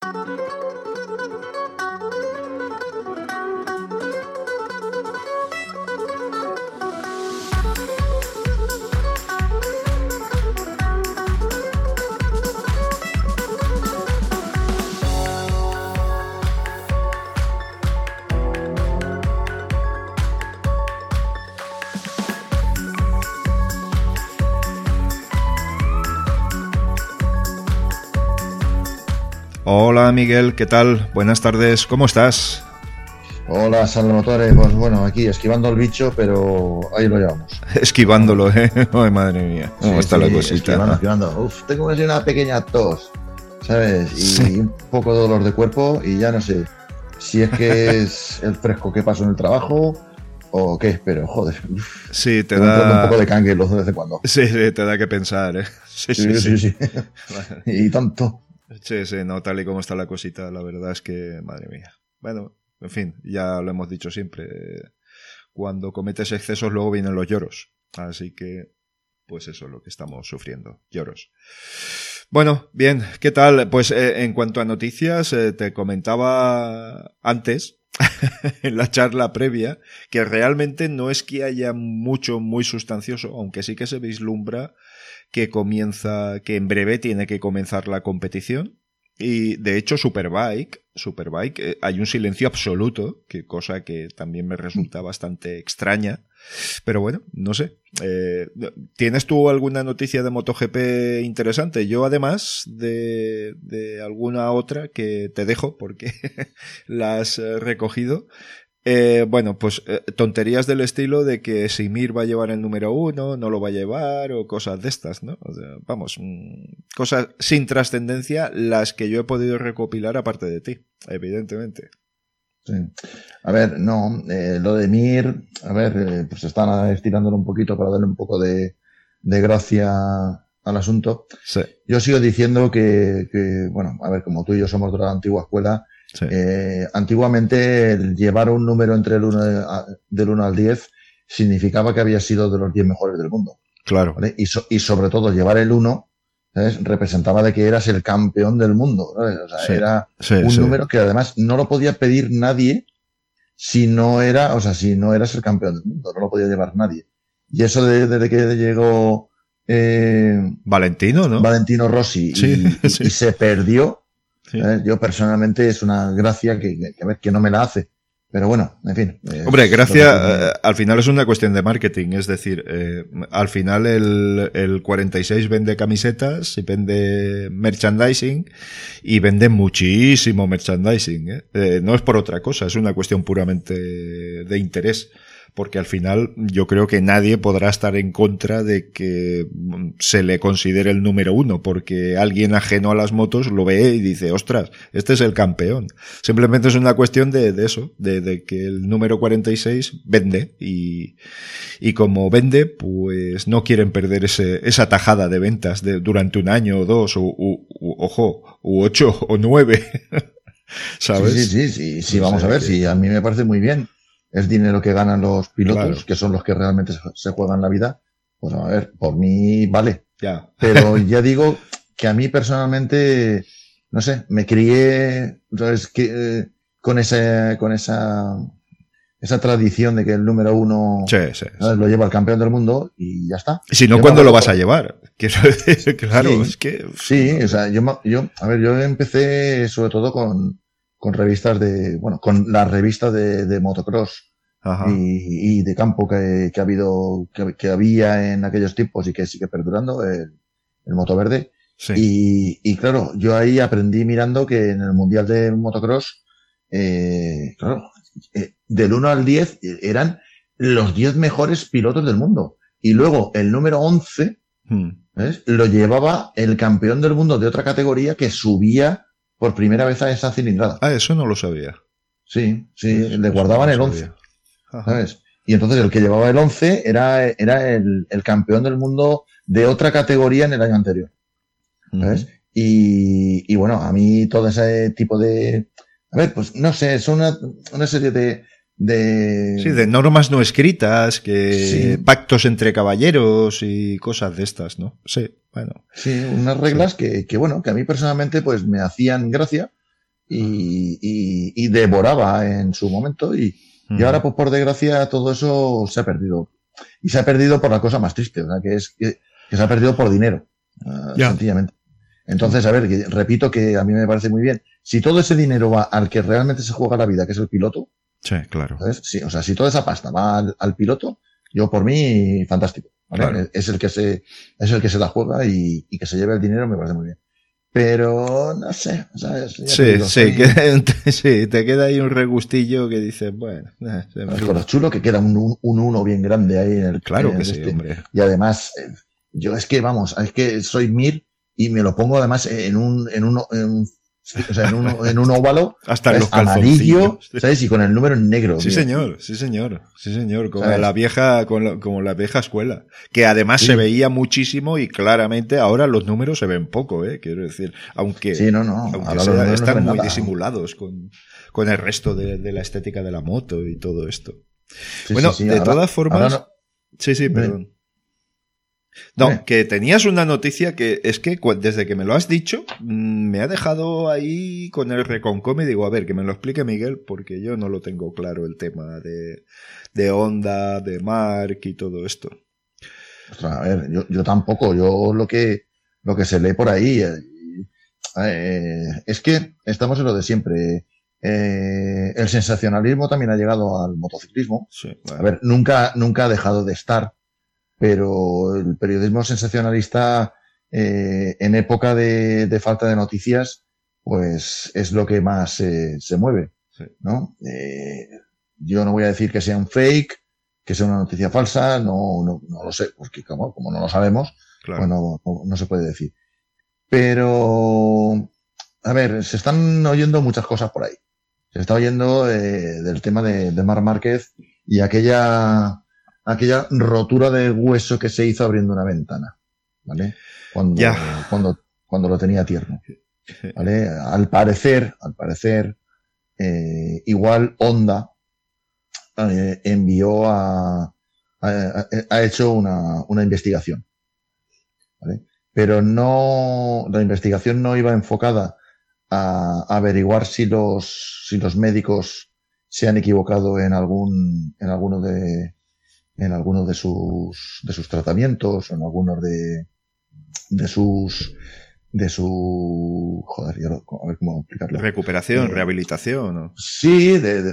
Hola Miguel, ¿qué tal? Buenas tardes, ¿cómo estás? Hola, Salvatore, pues bueno, aquí esquivando al bicho, pero ahí lo llevamos. Esquivándolo, ¿eh? Ay, madre mía, ¿cómo está la cosita? Esquivando. Uf, tengo así una pequeña tos, ¿sabes? Y sí. un poco de dolor de cuerpo y ya no sé si es que es el fresco que paso en el trabajo o qué, pero joder. Sí, te da un poco de canguelo de vez en cuando. Sí, te da que pensar, ¿eh? Sí. Y tanto. Sí, no, tal y como está la cosita, la verdad es que, madre mía. Bueno, en fin, ya lo hemos dicho siempre. Cuando cometes excesos luego vienen los lloros. Así que, pues eso es lo que estamos sufriendo, lloros. Bueno, bien, ¿qué tal? Pues en cuanto a noticias, te comentaba antes, en la charla previa, que realmente no es que haya mucho muy sustancioso, aunque sí que se vislumbra que en breve tiene que comenzar la competición. Y de hecho Superbike, hay un silencio absoluto, cosa que también me resulta bastante extraña. Pero bueno, no sé. ¿Tienes tú alguna noticia de MotoGP interesante? Yo además de alguna otra que te dejo porque la has recogido. Bueno, pues tonterías del estilo de que si Mir va a llevar el número 1, no lo va a llevar, o cosas de estas, ¿no? O sea, vamos, cosas sin trascendencia, las que yo he podido recopilar aparte de ti, evidentemente. Sí. A ver, no, lo de Mir, a ver, pues están estirándolo un poquito para darle un poco de gracia al asunto. Sí. Yo sigo diciendo que, bueno, a ver, como tú y yo somos de la antigua escuela, sí. Antiguamente el llevar un número entre del 1 al 10 significaba que había sido de los 10 mejores del mundo. Claro. ¿Vale? Y sobre todo llevar el 1, ¿sabes? Representaba de que eras el campeón del mundo, ¿sabes? O sea, era un número que además no lo podía pedir nadie si no eras el campeón del mundo, no lo podía llevar nadie. Y eso desde que llegó Valentino, ¿no? Valentino Rossi y se perdió. Sí. Yo personalmente es una gracia que no me la hace. Pero bueno, en fin. Hombre, gracia, al final es una cuestión de marketing. Es decir, al final el 46 vende camisetas y vende merchandising y vende muchísimo merchandising. No es por otra cosa, es una cuestión puramente de interés. Porque al final yo creo que nadie podrá estar en contra de que se le considere el número 1, porque alguien ajeno a las motos lo ve y dice, ostras, este es el campeón. Simplemente es una cuestión de eso, de que el número 46 vende y como vende, pues no quieren perder esa tajada de ventas durante un año o 2 u 8 o 9. ¿Sabes? Sí, vamos a ver, sí, a mí me parece muy bien. Es dinero que ganan los pilotos, claro, que son los que realmente se juegan la vida. Pues a ver, por mí vale. Ya. Pero ya digo que a mí personalmente, no sé, me crié, ¿sabes? Con esa tradición de que el número 1 lo lleva el campeón del mundo y ya está. Si no, ¿cuándo lo vas a llevar? Quiero decir, claro, sí, es que... Sí, o sea, yo empecé sobre todo con revistas con la revista de motocross y de campo que había en aquellos tiempos y que sigue perdurando, el Motoverde. Sí. Y claro, yo ahí aprendí mirando que en el Mundial de Motocross, del 1 al 10 eran los 10 mejores pilotos del mundo. Y luego el número 11, ¿ves? Lo llevaba el campeón del mundo de otra categoría que subía por primera vez a esa cilindrada. Ah, eso no lo sabía. Sí, le guardaban el 11. ¿Sabes? Y entonces el que llevaba el 11 era el campeón del mundo de otra categoría en el año anterior. ¿Sabes? Y bueno, a mí todo ese tipo de... A ver, pues no sé, son una serie de... Sí, de normas no escritas, pactos entre caballeros y cosas de estas, ¿no? Sí, bueno. Sí, unas reglas que a mí personalmente pues me hacían gracia, y devoraba en su momento y ahora, pues por desgracia, todo eso se ha perdido. Y se ha perdido por la cosa más triste, ¿verdad? Que es que se ha perdido por dinero, sencillamente. Entonces, a ver, repito que a mí me parece muy bien. Si todo ese dinero va al que realmente se juega la vida, que es el piloto. Sí, claro. ¿Sabes? Sí, o sea, si toda esa pasta va al piloto, yo por mí, fantástico. ¿Vale? Claro. Es el que se la juega y que se lleve el dinero, me parece muy bien. Pero, no sé, ¿sabes? Sí, te queda ahí un regustillo que dices, bueno. Con lo chulo que queda un uno bien grande ahí en el. Claro que sí, hombre. Y además, yo es que soy Mir y me lo pongo además en un óvalo. Hasta los amarillo, ¿sabes? Y con el número en negro. Sí, señor. Como la vieja escuela. Que además se veía muchísimo y claramente ahora los números se ven poco, quiero decir. Aunque, aunque están muy disimulados con el resto de la estética de la moto y todo esto. De todas formas. Sí, perdón. No, que tenías una noticia que es que desde que me lo has dicho me ha dejado ahí con el reconcome y digo, a ver, que me lo explique Miguel porque yo no lo tengo claro el tema de Honda, de Mark y todo esto. Ostras, a ver, yo tampoco, yo lo que se lee por ahí es que estamos en lo de siempre. El sensacionalismo también ha llegado al motociclismo. Sí, bueno. A ver, nunca ha dejado de estar. Pero el periodismo sensacionalista en época de falta de noticias, pues es lo que más se mueve, ¿no? Yo no voy a decir que sea un fake, que sea una noticia falsa, no lo sé, porque como no lo sabemos, claro. Pues no se puede decir. Pero, a ver, se están oyendo muchas cosas por ahí. Se está oyendo del tema de Marc Márquez y aquella rotura de hueso que se hizo abriendo una ventana, ¿vale? Cuando lo tenía tierno, ¿vale? Al parecer, igual Honda envió ha hecho una investigación, ¿vale? Pero la investigación no iba enfocada a averiguar si los médicos se han equivocado en alguno de sus tratamientos o en algunos de sus joder, a ver cómo explicarlo. Recuperación, rehabilitación, ¿no? Sí, de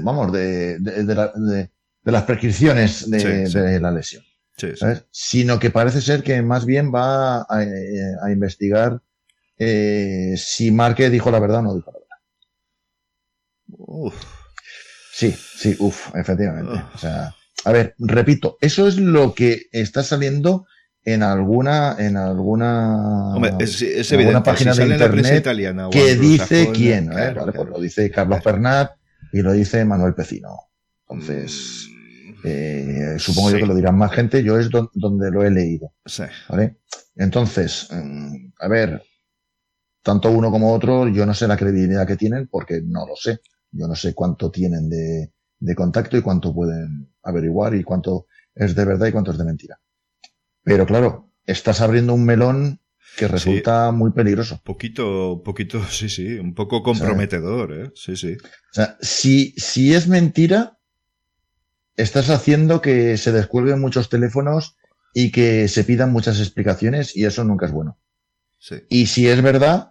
las prescripciones de la lesión. Sí. Sino que parece ser que más bien va a investigar si Márquez dijo la verdad o no dijo la verdad. Sí, efectivamente. O sea, a ver, repito, eso es lo que está saliendo en alguna Hombre, es evidente, página si de internet italiana, que dice quién, claro, ¿vale? Pues lo dice Carlos Pernat y lo dice Manuel Pecino. Entonces, supongo yo que lo dirán más gente, yo es donde lo he leído. Sí. ¿Vale? Entonces, a ver, tanto uno como otro, yo no sé la credibilidad que tienen porque no lo sé. Yo no sé cuánto tienen de contacto y cuánto pueden averiguar y cuánto es de verdad y cuánto es de mentira. Pero claro, estás abriendo un melón que resulta muy peligroso. Poquito, sí, un poco comprometedor, Sí. O sea, si es mentira, estás haciendo que se descuelguen muchos teléfonos y que se pidan muchas explicaciones y eso nunca es bueno. Sí. Y si es verdad,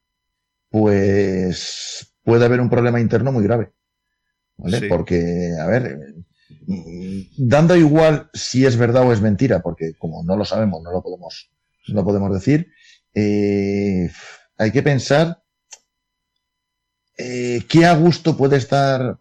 pues puede haber un problema interno muy grave. ¿Vale? Sí. Porque, a ver, dando igual si es verdad o es mentira, porque como no lo sabemos, no lo podemos decir, hay que pensar qué a gusto puede estar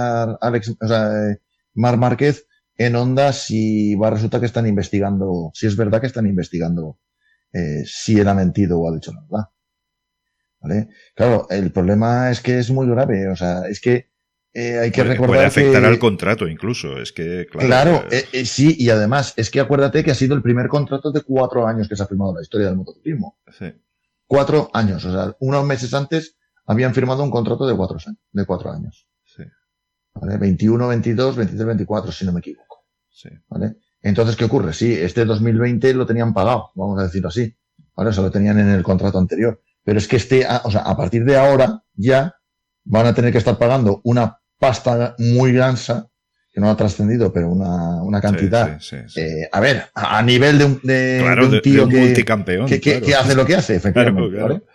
Marc Márquez en Honda si resulta que están investigando, si es verdad que están investigando si él ha mentido o ha dicho la verdad. ¿Vale? Claro, el problema es que es muy grave, o sea, es que hay que recordar puede afectar al contrato incluso, es que claro, sí, y además es que acuérdate que ha sido el primer contrato de 4 años que se ha firmado en la historia del motociclismo. Sí. 4 años, o sea, unos meses antes habían firmado un contrato de 4 años. Sí. ¿Vale? 21, 22, 23, 24, si no me equivoco. Sí. ¿Vale? Entonces, ¿qué ocurre? Sí, este 2020 lo tenían pagado, vamos a decirlo así. ¿Vale? O sea, lo tenían en el contrato anterior. Pero es que a partir de ahora ya van a tener que estar pagando una pasta muy gansa, que no ha trascendido, pero una cantidad. Sí. A ver, a nivel de un tío de un multicampeón, que hace lo que hace, efectivamente. Claro. ¿Vale?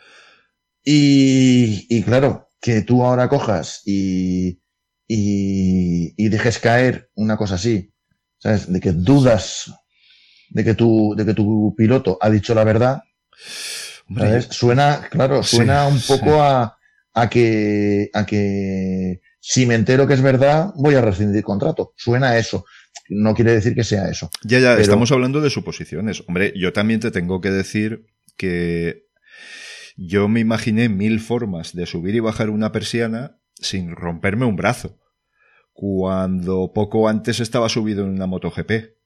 Y claro, que tú ahora cojas y dejes caer una cosa así, ¿sabes? De que dudas de que tu piloto ha dicho la verdad. Hombre, ¿sabes? Suena un poco a que si me entero que es verdad, voy a rescindir contrato. Suena a eso. No quiere decir que sea eso. Ya, pero estamos hablando de suposiciones. Hombre, yo también te tengo que decir que yo me imaginé 1000 formas de subir y bajar una persiana sin romperme un brazo, cuando poco antes estaba subido en una MotoGP.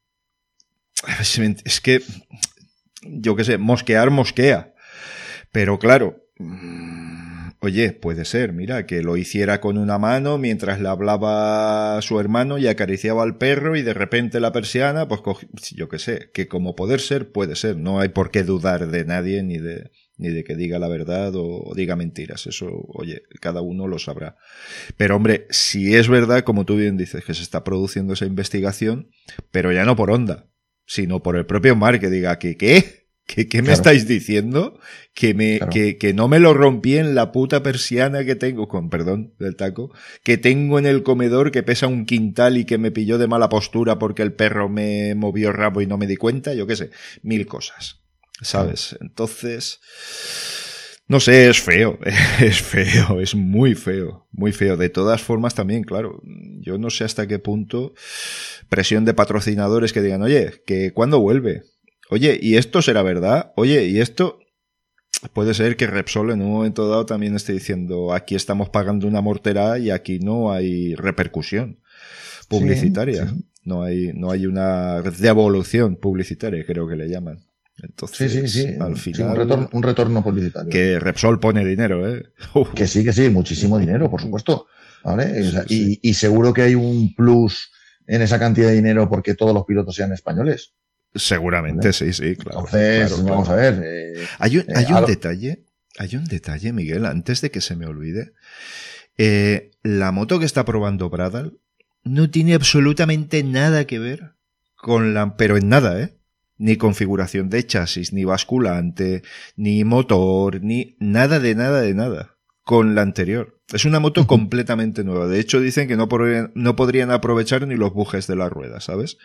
Es que, yo qué sé, mosquea. Pero claro, oye, puede ser, mira, que lo hiciera con una mano mientras le hablaba a su hermano y acariciaba al perro y de repente la persiana, pues yo qué sé, que como poder ser, puede ser. No hay por qué dudar de nadie ni de que diga la verdad o diga mentiras. Eso, oye, cada uno lo sabrá. Pero hombre, si es verdad, como tú bien dices, que se está produciendo esa investigación, pero ya no por Honda, sino por el propio Marc, que diga que ¿qué? ¿Qué me estáis diciendo? Que no me lo rompí en la puta persiana que tengo, con perdón del taco, que tengo en el comedor, que pesa 1 quintal y que me pilló de mala postura porque el perro me movió el rabo y no me di cuenta, yo qué sé, 1000 cosas, ¿sabes? Entonces, no sé, es feo, es muy feo. De todas formas también, claro, yo no sé hasta qué punto presión de patrocinadores que digan, oye, que ¿cuándo vuelve? Oye, ¿y esto será verdad? Oye, ¿y esto? Puede ser que Repsol en un momento dado también esté diciendo, aquí estamos pagando una mortera y aquí no hay repercusión publicitaria. Sí. No hay una devolución publicitaria, creo que le llaman. Entonces, sí. Al final, sí, un retorno publicitario. Que Repsol pone dinero, ¿eh? Que sí, muchísimo dinero, por supuesto. ¿Vale? O sea, y seguro que hay un plus en esa cantidad de dinero porque todos los pilotos sean españoles. Seguramente, ¿vale? Sí, claro. Entonces, claro. Vamos a ver. Hay un detalle, Miguel, antes de que se me olvide. La moto que está probando Bradal no tiene absolutamente nada que ver con pero en nada, ni configuración de chasis, ni basculante, ni motor, ni nada de nada con la anterior. Es una moto completamente nueva. De hecho, dicen que no podrían aprovechar ni los bujes de la rueda, ¿sabes?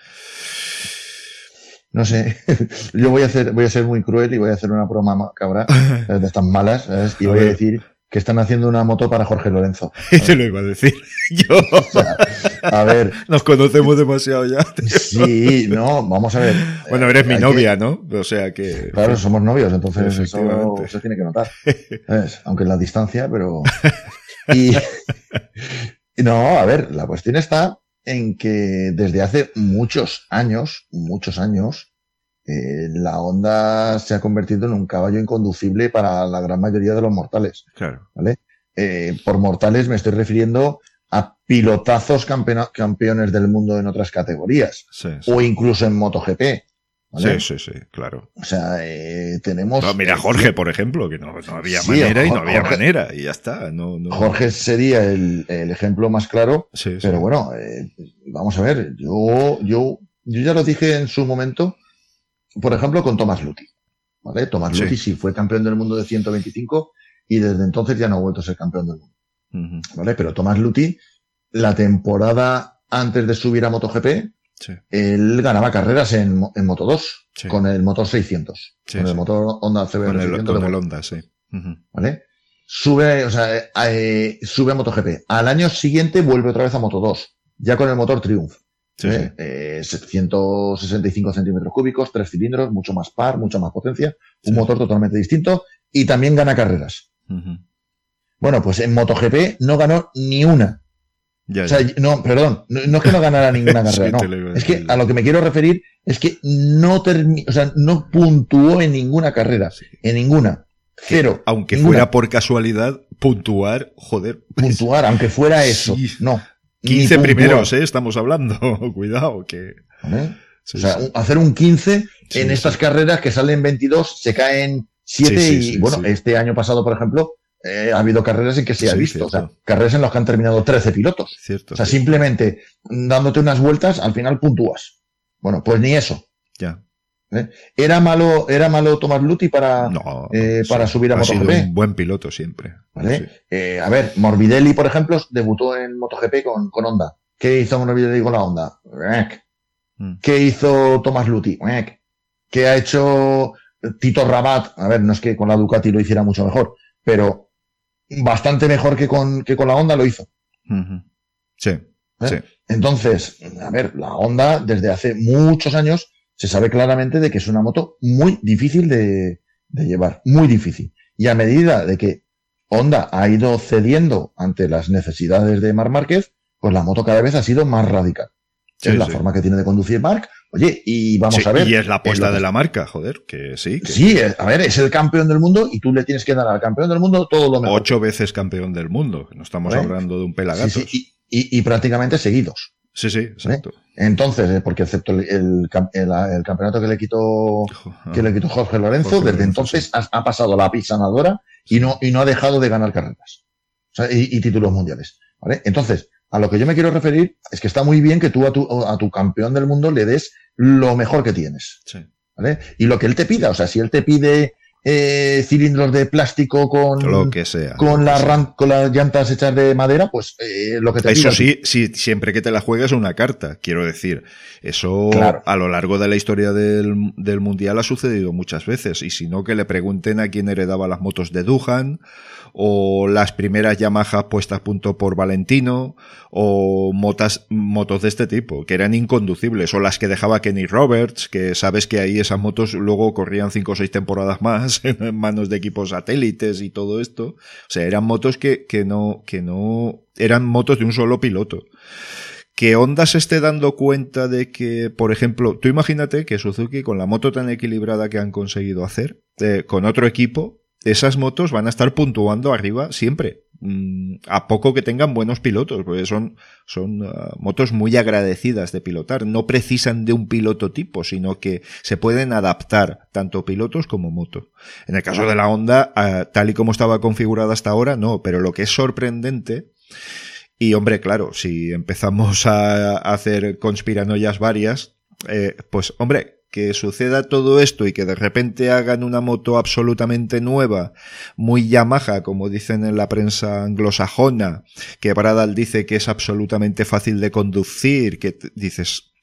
No sé, yo voy a ser muy cruel y voy a hacer una broma macabra de estas malas, ¿sabes? Y voy a decir que están haciendo una moto para Jorge Lorenzo. Te lo iba a decir yo. O sea, a ver. Nos conocemos demasiado ya. Sí, no, vamos a ver. Bueno, eres mi novia, ¿no? O sea que... Claro, somos novios, entonces eso se tiene que notar. ¿Sabes? Aunque en la distancia, pero... No, a ver, la cuestión está en que desde hace muchos años, la Honda se ha convertido en un caballo inconducible para la gran mayoría de los mortales. Claro. ¿Vale? Por mortales me estoy refiriendo a pilotazos campeones del mundo en otras categorías. Sí. O incluso en MotoGP. ¿vale? Sí, claro. O sea, tenemos... No, mira, Jorge, por ejemplo, que no había manera y no había manera, y ya está. No. Jorge sería el ejemplo más claro, sí. Pero bueno, vamos a ver, yo ya lo dije en su momento, por ejemplo, con Thomas Luthi. ¿Vale? Thomas Luthi sí fue campeón del mundo de 125 y desde entonces ya no ha vuelto a ser campeón del mundo. ¿Vale? Pero Thomas Luthi, la temporada antes de subir a MotoGP, él ganaba carreras en Moto2 con el motor 600, con el motor Honda CBR 600. Con el Honda, sí. ¿Vale? Sube a MotoGP. Al año siguiente vuelve otra vez a Moto2, ya con el motor Triumph. 165 centímetros cúbicos, 3 cilindros, mucho más par, mucha más potencia, un motor totalmente distinto y también gana carreras. Bueno, pues en MotoGP no ganó ni una. O sea, no, perdón, no es que no ganara ninguna carrera, no. Es que a lo que me quiero referir es que no puntuó en ninguna carrera, en ninguna. Cero. Aunque fuera por casualidad, puntuar, joder. Puntuar, aunque fuera eso, no. 15 primeros, estamos hablando. Cuidado, que... ¿Vale? Hacer un 15 en estas carreras que salen 22, se caen 7 y, bueno, este año pasado, por ejemplo, ha habido carreras en que se ha visto, cierto. O sea, carreras en las que han terminado 13 pilotos. Cierto, o sea, simplemente dándote unas vueltas, al final puntúas. Bueno, pues ni eso. Ya. ¿Era malo Thomas Luthi para subir a MotoGP? Ha sido un buen piloto siempre. ¿Vale? Sí. A ver, Morbidelli, por ejemplo, debutó en MotoGP con Honda. ¿Qué hizo Morbidelli con la Honda? ¿Qué hizo Thomas Luthi? ¿Qué ha hecho Tito Rabat? A ver, no es que con la Ducati lo hiciera mucho mejor, pero bastante mejor que con la Honda lo hizo. Sí, sí. Entonces, a ver, la Honda desde hace muchos años se sabe claramente de que es una moto muy difícil de llevar, muy difícil. Y a medida de que Honda ha ido cediendo ante las necesidades de Marc Márquez, pues la moto cada vez ha sido más radical. Sí, es la forma que tiene de conducir Marc. Oye, y vamos a ver. Y es la apuesta de la marca, joder, que sí. Sí, a ver, es el campeón del mundo y tú le tienes que dar al campeón del mundo todo lo mejor. 8 veces campeón del mundo. No estamos hablando de un pelagatos. Sí, y prácticamente seguidos. Sí, exacto. Entonces, porque excepto el campeonato que le quitó Jorge Lorenzo, desde entonces ha pasado la pisanadora y no ha dejado de ganar carreras. O sea, y títulos mundiales. ¿Vale? Entonces, a lo que yo me quiero referir es que está muy bien que tú a tu campeón del mundo le des lo mejor que tienes. Sí. ¿Vale? Y lo que él te pida, o sea, si él te pide cilindros de plástico con lo que sea, con las llantas hechas de madera, pues lo que te eso sí, siempre que te la juegues una carta, quiero decir, eso claro. A lo largo de la historia del mundial ha sucedido muchas veces, y si no, que le pregunten a quién heredaba las motos de Duhan o las primeras Yamaha puestas a punto por Valentino o motos de este tipo que eran inconducibles, o las que dejaba Kenny Roberts, que sabes que ahí esas motos luego corrían 5 o 6 temporadas más en manos de equipos satélites y todo esto. O sea, eran motos que no eran motos de un solo piloto. Que Honda se esté dando cuenta de que, por ejemplo, tú imagínate que Suzuki, con la moto tan equilibrada que han conseguido hacer, con otro equipo, esas motos van a estar puntuando arriba siempre, a poco que tengan buenos pilotos, porque son motos muy agradecidas de pilotar, no precisan de un piloto tipo, sino que se pueden adaptar tanto pilotos como moto. En el caso de la Honda, tal y como estaba configurada hasta ahora, no, pero lo que es sorprendente, y hombre, claro, si empezamos a hacer conspiranoias varias, pues hombre, que suceda todo esto y que de repente hagan una moto absolutamente nueva, muy Yamaha, como dicen en la prensa anglosajona, que Bradal dice que es absolutamente fácil de conducir, que dices,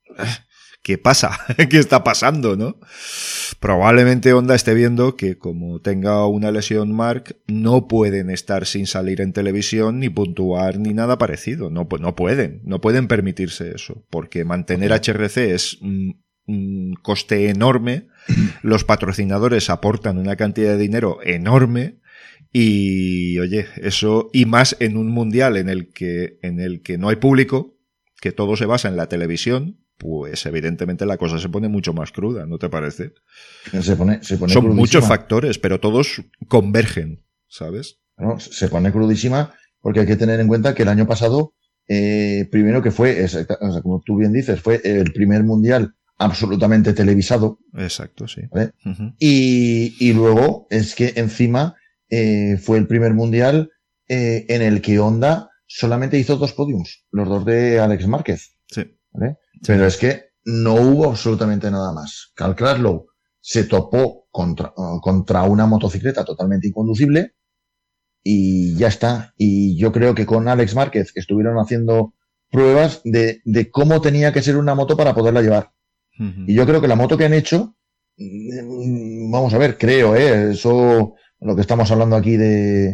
¿qué pasa? ¿Qué está pasando, no? Probablemente Honda esté viendo que como tenga una lesión Marc, no pueden estar sin salir en televisión, ni puntuar, ni nada parecido. No pueden permitirse eso, porque mantener HRC es un coste enorme, los patrocinadores aportan una cantidad de dinero enorme y, oye, eso, y más en un mundial en el que no hay público, que todo se basa en la televisión, pues evidentemente la cosa se pone mucho más cruda, ¿no te parece? Se pone Son crudísima. Muchos factores, pero todos convergen, ¿sabes? No, se pone crudísima porque hay que tener en cuenta que el año pasado, primero que fue, o sea, como tú bien dices, fue el primer mundial absolutamente televisado. Exacto, sí. ¿Vale? Y luego es que encima fue el primer mundial en el que Honda solamente hizo 2 podiums, los 2 de Alex Márquez. Sí. ¿Vale? Pero es que no hubo absolutamente nada más. Cal Crutchlow se topó contra una motocicleta totalmente inconducible y ya está. Y yo creo que con Alex Márquez estuvieron haciendo pruebas de cómo tenía que ser una moto para poderla llevar. Y yo creo que la moto que han hecho, vamos a ver, creo, eso, lo que estamos hablando aquí de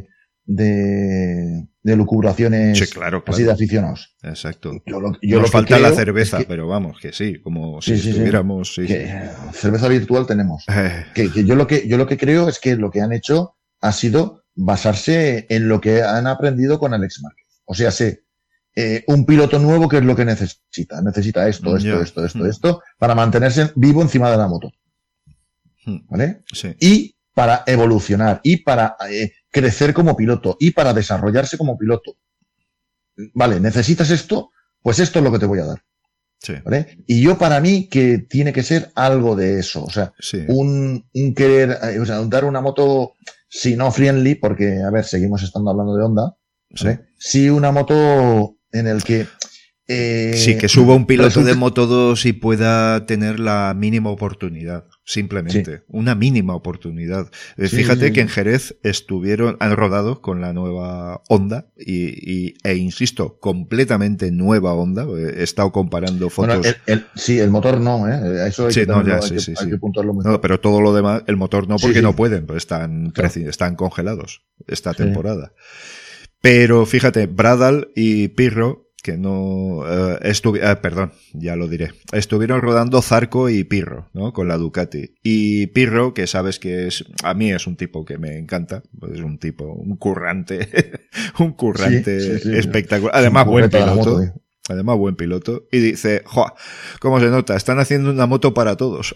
lucubraciones, sí, claro. Así de aficionados. Exacto. Nos falta la cerveza, pero vamos, que sí, como si estuviéramos. Sí. Cerveza virtual tenemos. Que yo lo que creo es que lo que han hecho ha sido basarse en lo que han aprendido con Alex Márquez. O sea, un piloto nuevo, ¿qué es lo que necesita? Necesita esto, para mantenerse vivo encima de la moto. ¿Vale? Sí. Y para evolucionar, y para crecer como piloto, y para desarrollarse como piloto. Vale, ¿necesitas esto? Pues esto es lo que te voy a dar. Sí. ¿Vale? Y yo, para mí, que tiene que ser algo de eso. O sea, sí. un querer, o sea, dar una moto si no friendly, porque, a ver, seguimos estando hablando de Honda, ¿vale? Sí, una moto en el que... sí, que suba un piloto de Moto 2 y pueda tener la mínima oportunidad, simplemente, una mínima oportunidad. Fíjate que en Jerez han rodado con la nueva Honda e insisto, completamente nueva Honda. He estado comparando fotos. Bueno, el motor no, eso hay que puntuarlo muy no, pero todo lo demás, el motor no, porque no pueden, pues están congelados esta temporada. Pero fíjate, Bradal y Pirro, que no perdón, ya lo diré. Estuvieron rodando Zarco y Pirro, ¿no? Con la Ducati. Y Pirro, que sabes que a mí es un tipo que me encanta, es un tipo, un currante espectacular. Además, buen piloto. Además, buen piloto. Y dice, ¡joa! ¿Cómo se nota? Están haciendo una moto para todos.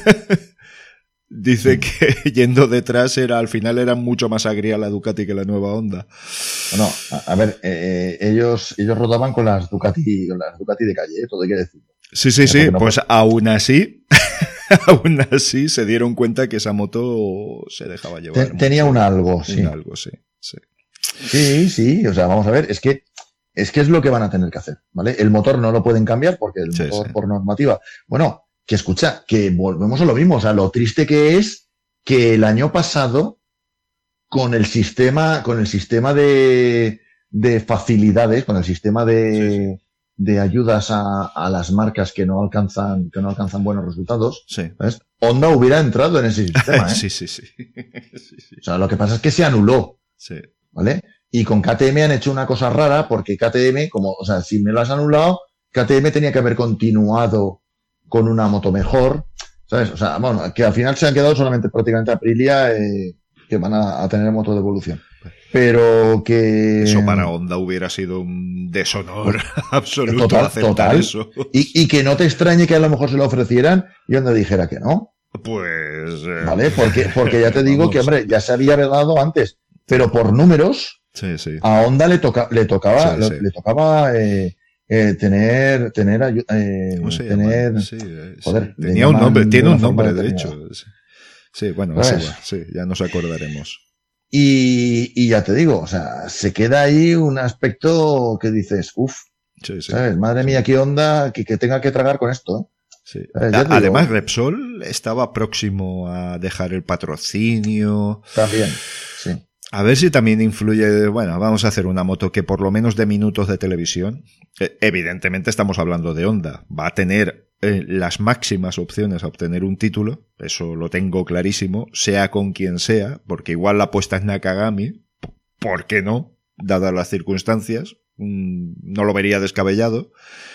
Dice que yendo detrás al final era mucho más agria la Ducati que la nueva Honda. Bueno, a ver, ellos rodaban con las Ducati de calle, todo hay que decirlo. Sí, pues aún así se dieron cuenta que esa moto se dejaba llevar. Tenía un algo, sí. Un algo, sí. Sí, o sea, vamos a ver, es que es lo que van a tener que hacer, ¿vale? El motor no lo pueden cambiar porque el motor por normativa, bueno, que escucha, que volvemos a lo mismo, o sea, lo triste que es que el año pasado, con el sistema de facilidades, con el sistema de ayudas a las marcas que no alcanzan buenos resultados, ¿ves? Honda hubiera entrado en ese sistema, ¿eh? Sí. O sea, lo que pasa es que se anuló, ¿vale? Y con KTM han hecho una cosa rara, porque KTM, si me lo has anulado, KTM tenía que haber continuado con una moto mejor, ¿sabes? O sea, bueno, que al final se han quedado solamente prácticamente Aprilia, que van a tener moto de evolución. Pero que... Eso para Honda hubiera sido un deshonor absoluto aceptar eso. Y que no te extrañe que a lo mejor se lo ofrecieran y Honda dijera que no. Pues... ¿Vale? Porque ya te digo que, hombre, ya se había vedado antes, pero por números, a Honda le tocaba tener joder, tenía un nombre, tiene un nombre de hecho. Sí, bueno, ya nos acordaremos. Y ya te digo, o sea, se queda ahí un aspecto que dices, ¿sabes? Madre mía, qué onda que tenga que tragar con esto. Además, Repsol estaba próximo a dejar el patrocinio. También, sí. A ver si también influye, bueno, vamos a hacer una moto que por lo menos de minutos de televisión, evidentemente estamos hablando de Honda, va a tener las máximas opciones a obtener un título, eso lo tengo clarísimo, sea con quien sea, porque igual la apuesta es Nakagami, ¿por qué no? Dadas las circunstancias, no lo vería descabellado.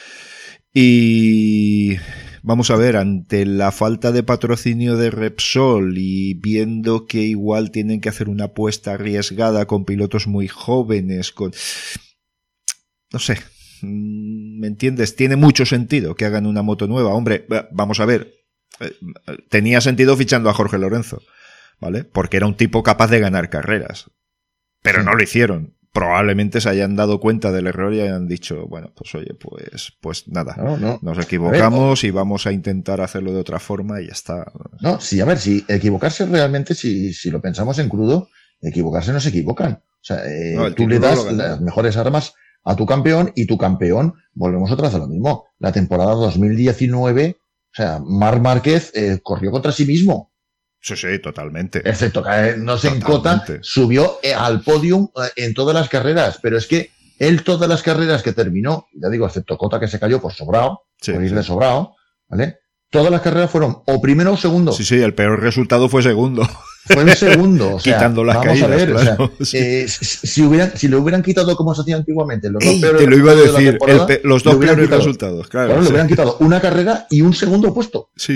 Y vamos a ver, ante la falta de patrocinio de Repsol y viendo que igual tienen que hacer una apuesta arriesgada con pilotos muy jóvenes, no sé, ¿me entiendes? Tiene mucho sentido que hagan una moto nueva. Hombre, vamos a ver, tenía sentido fichando a Jorge Lorenzo, ¿vale? Porque era un tipo capaz de ganar carreras, pero no lo hicieron. Probablemente se hayan dado cuenta del error y hayan dicho, bueno, pues oye, pues nada, nos equivocamos y vamos a intentar hacerlo de otra forma y ya está. No, sí, a ver, si equivocarse realmente, si lo pensamos en crudo, equivocarse no se equivocan. O sea, tú le das las mejores armas a tu campeón y tu campeón, volvemos otra vez a lo mismo. La temporada 2019, o sea, Marc Márquez corrió contra sí mismo. Sí, totalmente. Excepto que no se encota, subió al podium en todas las carreras, pero es que él todas las carreras que terminó, ya digo, excepto Cota que se cayó por sobrado, por ir de sobrado, ¿vale? Todas las carreras fueron o primero o segundo. Sí, el peor resultado fue segundo. Fue el segundo, o sea, quitando las vamos caídas, a ver, claro, o sea, si le hubieran quitado como se hacía antiguamente, los dos peores, te lo iba a decir, los dos peores resultados, claro. Le hubieran quitado una carrera y un segundo puesto. Sí.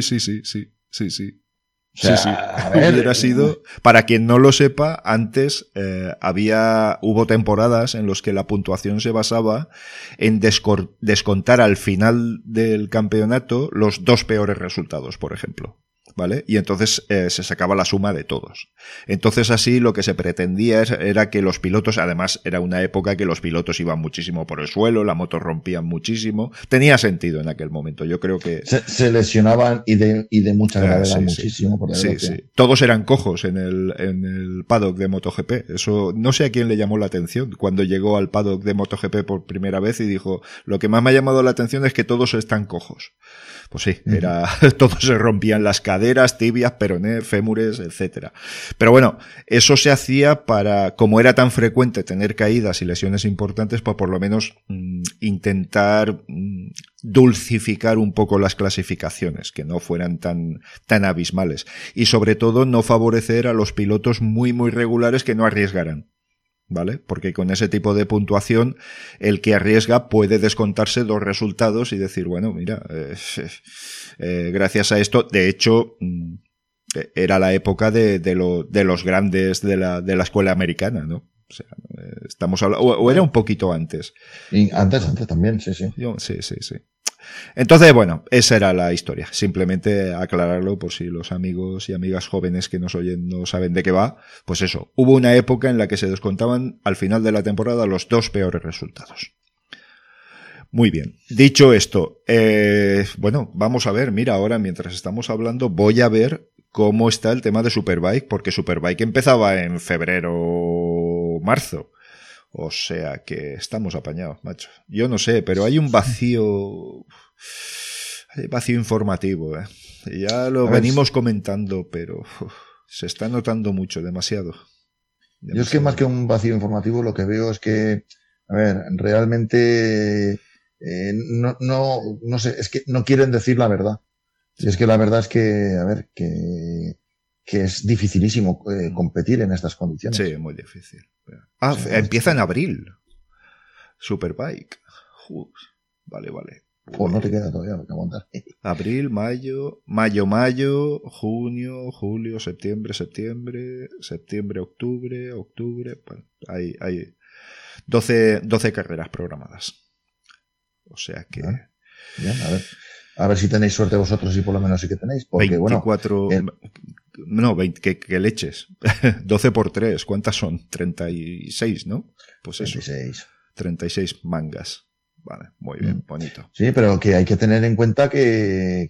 O sea, hubiera sido, para quien no lo sepa, antes hubo temporadas en las que la puntuación se basaba en descontar al final del campeonato los dos peores resultados, por ejemplo. ¿vale? Y entonces se sacaba la suma de todos. Entonces así lo que se pretendía era que los pilotos, además era una época que los pilotos iban muchísimo por el suelo, las motos rompían muchísimo, tenía sentido en aquel momento, yo creo que... Se lesionaban y de mucha gravedad muchísimo. Por sí. Todos eran cojos en el paddock de MotoGP, eso no sé a quién le llamó la atención cuando llegó al paddock de MotoGP por primera vez y dijo, lo que más me ha llamado la atención es que todos están cojos. Pues sí, todos se rompían las caderas, tibias, peroné, fémures, etcétera. Pero bueno, eso se hacía para, como era tan frecuente tener caídas y lesiones importantes, pues por lo menos intentar dulcificar un poco las clasificaciones, que no fueran tan abismales. Y sobre todo no favorecer a los pilotos muy, muy regulares que no arriesgaran. ¿Vale? Porque con ese tipo de puntuación el que arriesga puede descontarse 2 resultados y decir, bueno, mira, gracias a esto, de hecho, era la época de los grandes de la escuela americana, ¿no? O sea, estamos hablando, o era un poquito antes. Y antes también, sí. Sí. Entonces, bueno, esa era la historia. Simplemente aclararlo por si los amigos y amigas jóvenes que nos oyen no saben de qué va. Pues eso, hubo una época en la que se descontaban al final de la temporada los 2 peores resultados. Muy bien. Dicho esto, bueno, vamos a ver, mira, ahora mientras estamos hablando voy a ver cómo está el tema de Superbike, porque Superbike empezaba en febrero, marzo. O sea que estamos apañados, macho. Yo no sé, pero hay un vacío informativo, ¿eh? Ya lo venimos comentando, pero se está notando mucho, demasiado. Yo es que más que un vacío informativo lo que veo es que, a ver, realmente no sé, es que no quieren decir la verdad. Y es que la verdad es que, a ver, que es dificilísimo competir en estas condiciones. Sí, muy difícil. Empieza en abril. Superbike. Vale. Pues no te queda todavía que aguantar. Abril, mayo, junio, julio, septiembre, octubre. Bueno, hay 12 carreras programadas. O sea que... Bien, a ver si tenéis suerte vosotros y por lo menos sí que tenéis. Porque 24... No, 20, que leches. 12 por 3, ¿cuántas son? 36, ¿no? Pues 36. Eso. 36 mangas. Vale, muy bien, bonito. Sí, pero que hay que tener en cuenta que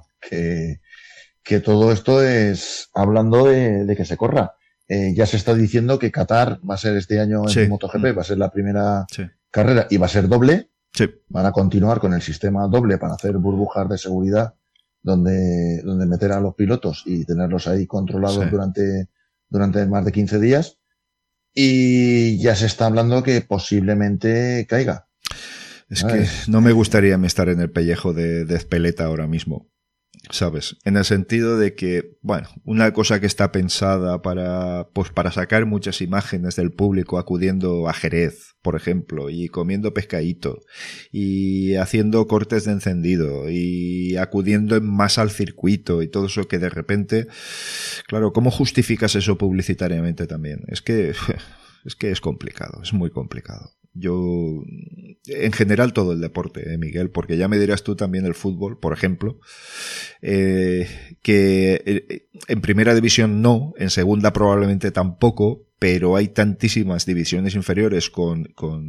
todo esto es hablando de que se corra. Ya se está diciendo que Qatar va a ser este año en MotoGP, va a ser la primera carrera y va a ser doble. Sí. Van a continuar con el sistema doble para hacer burbujas de seguridad donde meter a los pilotos y tenerlos ahí controlados durante más de 15 días. Y ya se está hablando que posiblemente caiga. Es que no me gustaría estar en el pellejo de Ezpeleta ahora mismo, ¿sabes? En el sentido de que, bueno, una cosa que está pensada para sacar muchas imágenes del público acudiendo a Jerez, por ejemplo, y comiendo pescadito, y haciendo cortes de encendido, y acudiendo en masa al circuito, y todo eso que de repente, claro, ¿cómo justificas eso publicitariamente también? Es que es complicado, es muy complicado. Yo, en general todo el deporte, Miguel, porque ya me dirás tú también el fútbol, por ejemplo, que en primera división no, en segunda probablemente tampoco, pero hay tantísimas divisiones inferiores con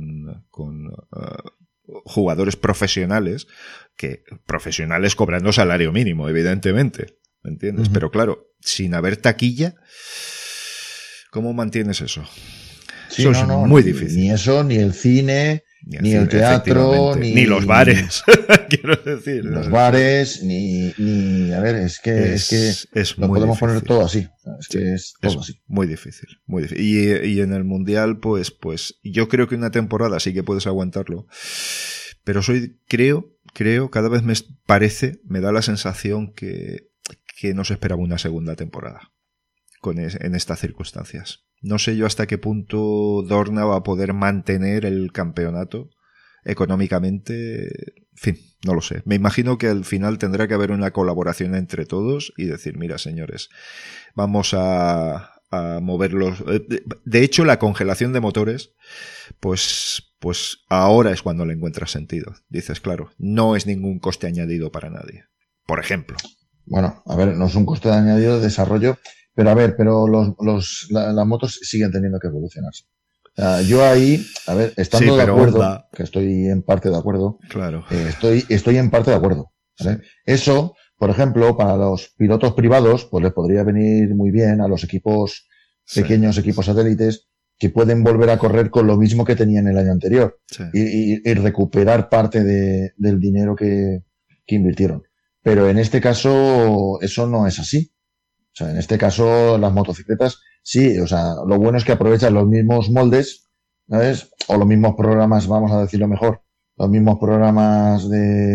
jugadores profesionales, que profesionales cobrando salario mínimo, evidentemente, ¿me entiendes? Uh-huh. Pero claro, sin haber taquilla, ¿cómo mantienes eso? Sí, eso es muy difícil. Ni eso, ni el cine, ni el teatro, ni los bares, quiero decir. Los bares, ni a ver, es que lo podemos difícil. Poner todo así. Es todo así. Muy difícil, muy difícil. Y en el Mundial, pues yo creo que una temporada sí que puedes aguantarlo. Pero creo, cada vez me da la sensación que no se esperaba una segunda temporada en estas circunstancias. No sé yo hasta qué punto Dorna va a poder mantener el campeonato económicamente. En fin, no lo sé. Me imagino que al final tendrá que haber una colaboración entre todos y decir, mira, señores, vamos a moverlos. De hecho, la congelación de motores, pues ahora es cuando le encuentras sentido. Dices, claro, no es ningún coste añadido para nadie. Por ejemplo. Bueno, a ver, no es un coste de añadido de desarrollo, pero a ver, pero las motos siguen teniendo que evolucionarse. Yo ahí, a ver, Sí, estando de pero acuerdo, Honda, que estoy en parte de acuerdo, claro. estoy en parte de acuerdo, ¿vale? Sí, Eso, por ejemplo, para los pilotos privados, pues les podría venir muy bien a los equipos sí, pequeños, equipos satélites, que pueden volver a correr con lo mismo que tenían el año anterior sí. y recuperar parte del dinero que invirtieron. Pero en este caso, eso no es así. O sea, en este caso, las motocicletas, sí, o sea, lo bueno es que aprovechan los mismos moldes, ¿sabes? O los mismos programas, vamos a decirlo mejor, los mismos programas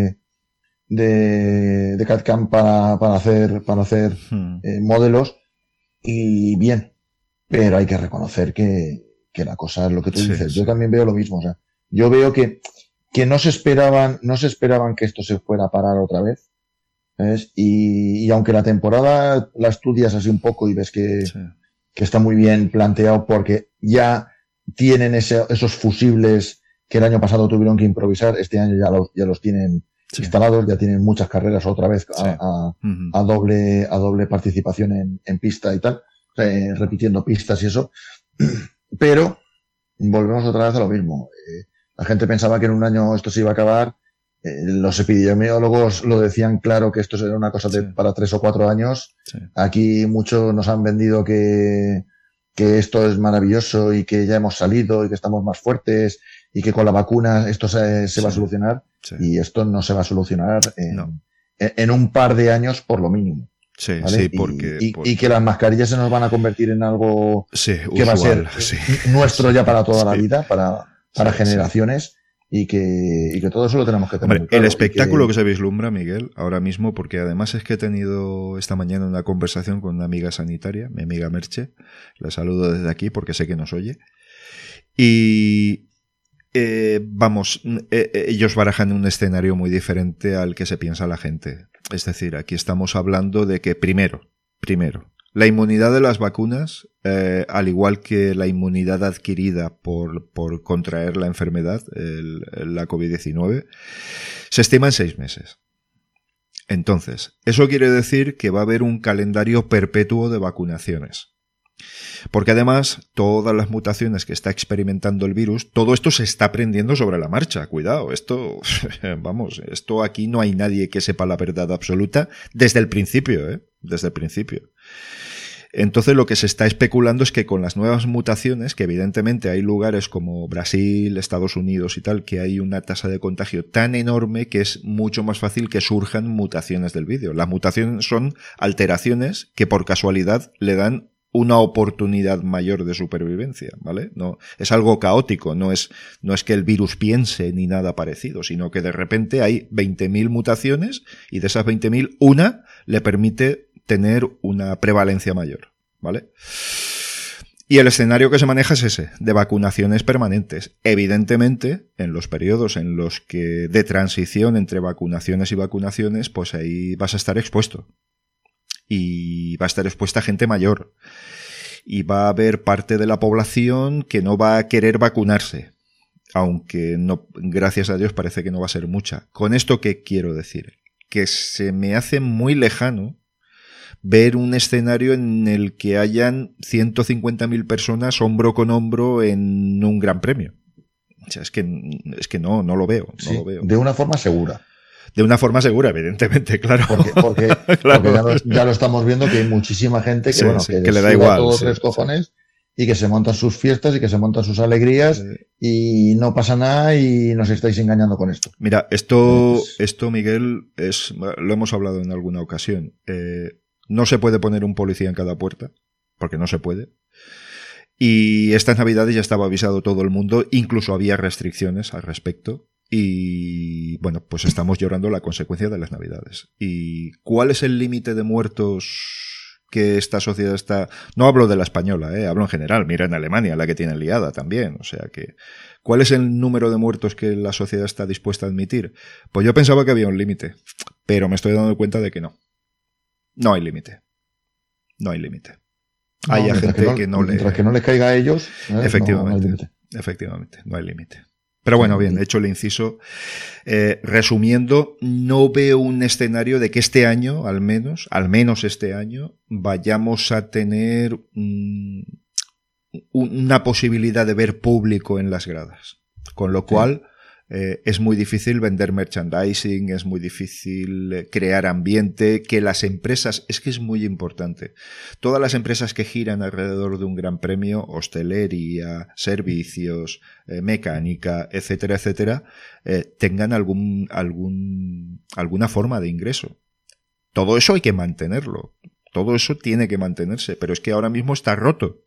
de CAD-CAM para hacer Hmm. modelos y bien, pero hay que reconocer que la cosa es lo que tú Sí, dices. Yo sí. también veo lo mismo, o sea, yo veo que no se esperaban que esto se fuera a parar otra vez, ¿sabes? Y aunque la temporada la estudias así un poco y ves Sí, que está muy bien planteado porque ya tienen esos fusibles que el año pasado tuvieron que improvisar, este año ya los tienen sí, instalados, ya tienen muchas carreras otra vez sí. Ujú. a doble participación en pista y tal, repitiendo pistas y eso, pero volvemos otra vez a lo mismo. La gente pensaba que en un año esto se iba a acabar. Los epidemiólogos lo decían claro que esto era una cosa Sí, para 3 o 4 años. sí, Aquí muchos nos han vendido que esto es maravilloso y que ya hemos salido y que estamos más fuertes y que con la vacuna esto se va sí, a solucionar sí. y esto no se va a solucionar No. en un par de años por lo mínimo. Sí, ¿Vale? sí, Y que las mascarillas se nos van a convertir en algo Sí, que va a usual, ser sí. nuestro Sí, ya para toda la sí, vida, para sí, sí. generaciones, y que todo eso lo tenemos que tener Hombre, muy el claro. espectáculo que se vislumbra, Miguel, ahora mismo, porque además es que he tenido esta mañana una conversación con una amiga sanitaria, mi amiga Merche, la saludo desde aquí porque sé que nos oye, y vamos, ellos barajan un escenario muy diferente al que se piensa la gente. Es decir, aquí estamos hablando de que primero, la inmunidad de las vacunas, al igual que la inmunidad adquirida por contraer la enfermedad, la COVID-19, se estima en 6 meses. Entonces, eso quiere decir que va a haber un calendario perpetuo de vacunaciones. Porque además, todas las mutaciones que está experimentando el virus, todo esto se está aprendiendo sobre la marcha. Cuidado, esto, vamos, esto aquí no hay nadie que sepa la verdad absoluta desde el principio, ¿eh? Desde el principio. Entonces lo que se está especulando es que con las nuevas mutaciones, que evidentemente hay lugares como Brasil, Estados Unidos y tal, que hay una tasa de contagio tan enorme que es mucho más fácil que surjan mutaciones del virus. Las mutaciones son alteraciones que por casualidad le dan una oportunidad mayor de supervivencia, ¿vale? No, es algo caótico, no es que el virus piense ni nada parecido, sino que de repente hay 20.000 mutaciones y de esas 20.000 una le permite tener una prevalencia mayor, ¿vale? Y el escenario que se maneja es ese, de vacunaciones permanentes. Evidentemente, en los periodos en los que de transición entre vacunaciones y vacunaciones, pues ahí vas a estar expuesto. Y va a estar expuesta gente mayor. Y va a haber parte de la población que no va a querer vacunarse. Aunque no, gracias a Dios parece que no va a ser mucha. ¿Con esto qué quiero decir? Que se me hace muy lejano ver un escenario en el que hayan 150.000 personas hombro con hombro en un gran premio. O sea, es que no lo veo, no Sí, lo veo. de una forma segura. De una forma segura, evidentemente, claro. Porque ya lo estamos viendo que hay muchísima gente que, sí, bueno, sí, que que le da suda igual. todo Sí, tres cojones sí. y que se montan sus fiestas y que se montan sus alegrías y no pasa nada y nos estáis engañando con esto. Mira, esto, Miguel, lo hemos hablado en alguna ocasión. No se puede poner un policía en cada puerta, porque no se puede. Y estas navidades ya estaba avisado todo el mundo, incluso había restricciones al respecto. Y bueno, pues estamos llorando la consecuencia de las navidades. ¿Y cuál es el límite de muertos que esta sociedad está? No hablo de la española, hablo en general. Mira en Alemania, la que tiene liada también. O sea que, ¿cuál es el número de muertos que la sociedad está dispuesta a admitir? Pues yo pensaba que había un límite, pero me estoy dando cuenta de que no. No hay límite. No hay límite. Hay gente que no le... Mientras que no les caiga a ellos, Efectivamente. no hay límite. Efectivamente, no hay límite. Pero bueno, bien, hecho el inciso. Resumiendo, no veo un escenario de que este año, al menos este año, vayamos a tener una posibilidad de ver público en las gradas. Con lo cual, es muy difícil vender merchandising, es muy difícil crear ambiente, que las empresas, es que es muy importante, todas las empresas que giran alrededor de un gran premio, hostelería, servicios, mecánica, etcétera, etcétera, tengan alguna forma de ingreso. Todo eso hay que mantenerlo, todo eso tiene que mantenerse, pero es que ahora mismo está roto.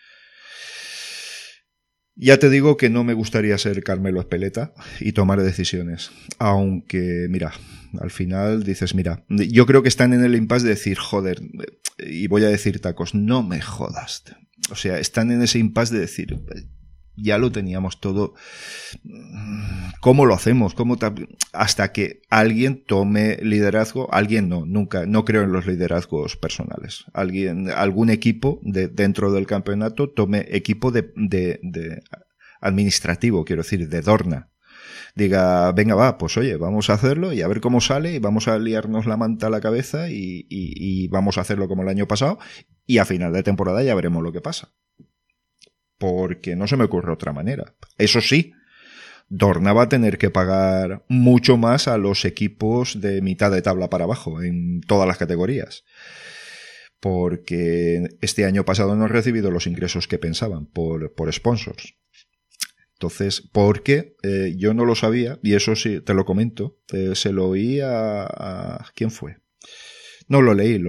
Ya te digo que no me gustaría ser Carmelo Ezpeleta y tomar decisiones. Aunque, mira, al final dices, mira, yo creo que están en el impasse de decir, joder, y voy a decir tacos, no me jodas. O sea, están en ese impasse de decir, ya lo teníamos todo. ¿Cómo lo hacemos? Hasta que alguien tome liderazgo, alguien nunca, no creo en los liderazgos personales. Algún equipo dentro del campeonato tome equipo de administrativo, quiero decir, de Dorna. Diga, venga, va, pues oye, vamos a hacerlo y a ver cómo sale y vamos a liarnos la manta a la cabeza y vamos a hacerlo como el año pasado y a final de temporada ya veremos lo que pasa. Porque no se me ocurre otra manera. Eso sí, Dorna va a tener que pagar mucho más a los equipos de mitad de tabla para abajo en todas las categorías. Porque este año pasado no han recibido los ingresos que pensaban por sponsors. Entonces, porque yo no lo sabía, y eso sí, te lo comento, se lo oí a ¿quién fue? No, lo leí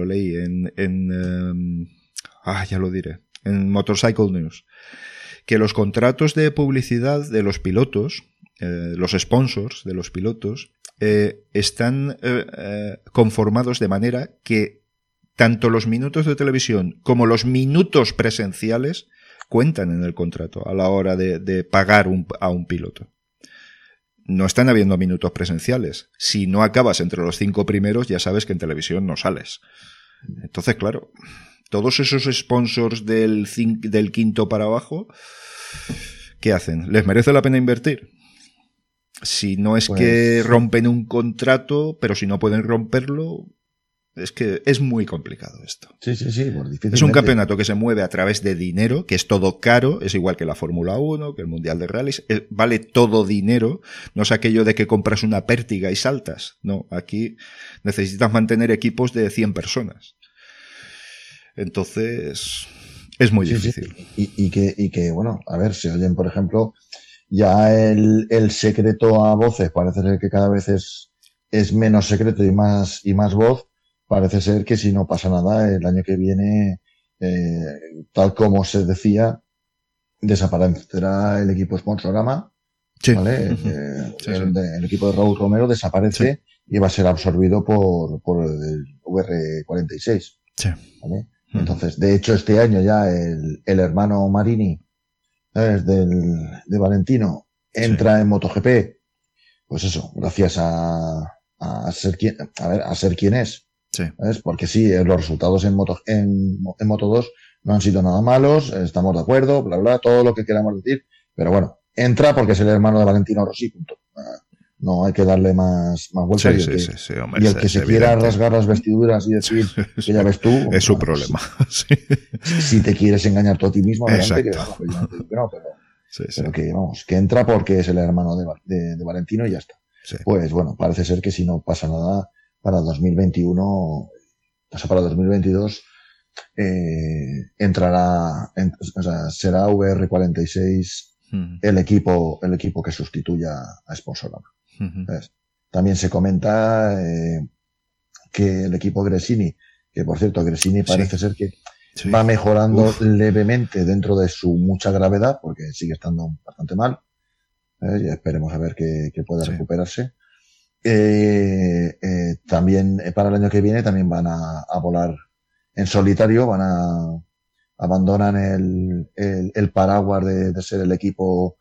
ya lo diré, en Motorcycle News, que los contratos de publicidad de los pilotos, los sponsors de los pilotos, están conformados de manera que tanto los minutos de televisión como los minutos presenciales cuentan en el contrato a la hora de pagar a un piloto. No están habiendo minutos presenciales. Si no acabas entre los 5 primeros, ya sabes que en televisión no sales. Entonces, claro, todos esos sponsors del quinto para abajo, ¿qué hacen? ¿Les merece la pena invertir? Si no es que rompen un contrato, pero si no pueden romperlo, es que es muy complicado esto. Sí, pues difícilmente. Es un campeonato que se mueve a través de dinero, que es todo caro, es igual que la Fórmula 1, que el Mundial de Rallys, vale todo dinero, no es aquello de que compras una pértiga y saltas, no, aquí necesitas mantener equipos de 100 personas. Entonces, es muy difícil. Sí. Y que, bueno, a ver, se oyen, por ejemplo, ya el secreto a voces parece ser que cada vez es menos secreto y más voz. Parece ser que si no pasa nada, el año que viene, tal como se decía, desaparecerá el equipo Sponsorama, ¿vale? El equipo de Raúl Romero desaparece y va a ser absorbido por el VR46. Sí. ¿Vale? Entonces, de hecho, este año ya el hermano Marini, ¿sabes? de Valentino, entra en MotoGP, pues eso, gracias a ser quien es. Sí. ¿Sabes? Porque sí, los resultados en Moto2 no han sido nada malos, estamos de acuerdo, bla, bla, todo lo que queramos decir, pero bueno, entra porque es el hermano de Valentino Rossi, punto. No hay que darle más vueltas. Hombre, y el que se quiera rasgar las vestiduras y decir que ya ves tú, es su problema. Si te quieres engañar tú a ti mismo, adelante, pero que vamos, que entra porque es el hermano de Valentino y ya está. Sí. Pues bueno, parece ser que si no pasa nada, para 2021, o sea, para 2022, entrará, o sea, será VR46 el equipo que sustituya a Sponsorama. También se comenta que el equipo Gresini, que por cierto, Gresini parece ser que va mejorando levemente dentro de su mucha gravedad, porque sigue estando bastante mal. Y esperemos a ver que pueda recuperarse. También para el año que viene también van a volar en solitario, abandonan el paraguas de ser el equipo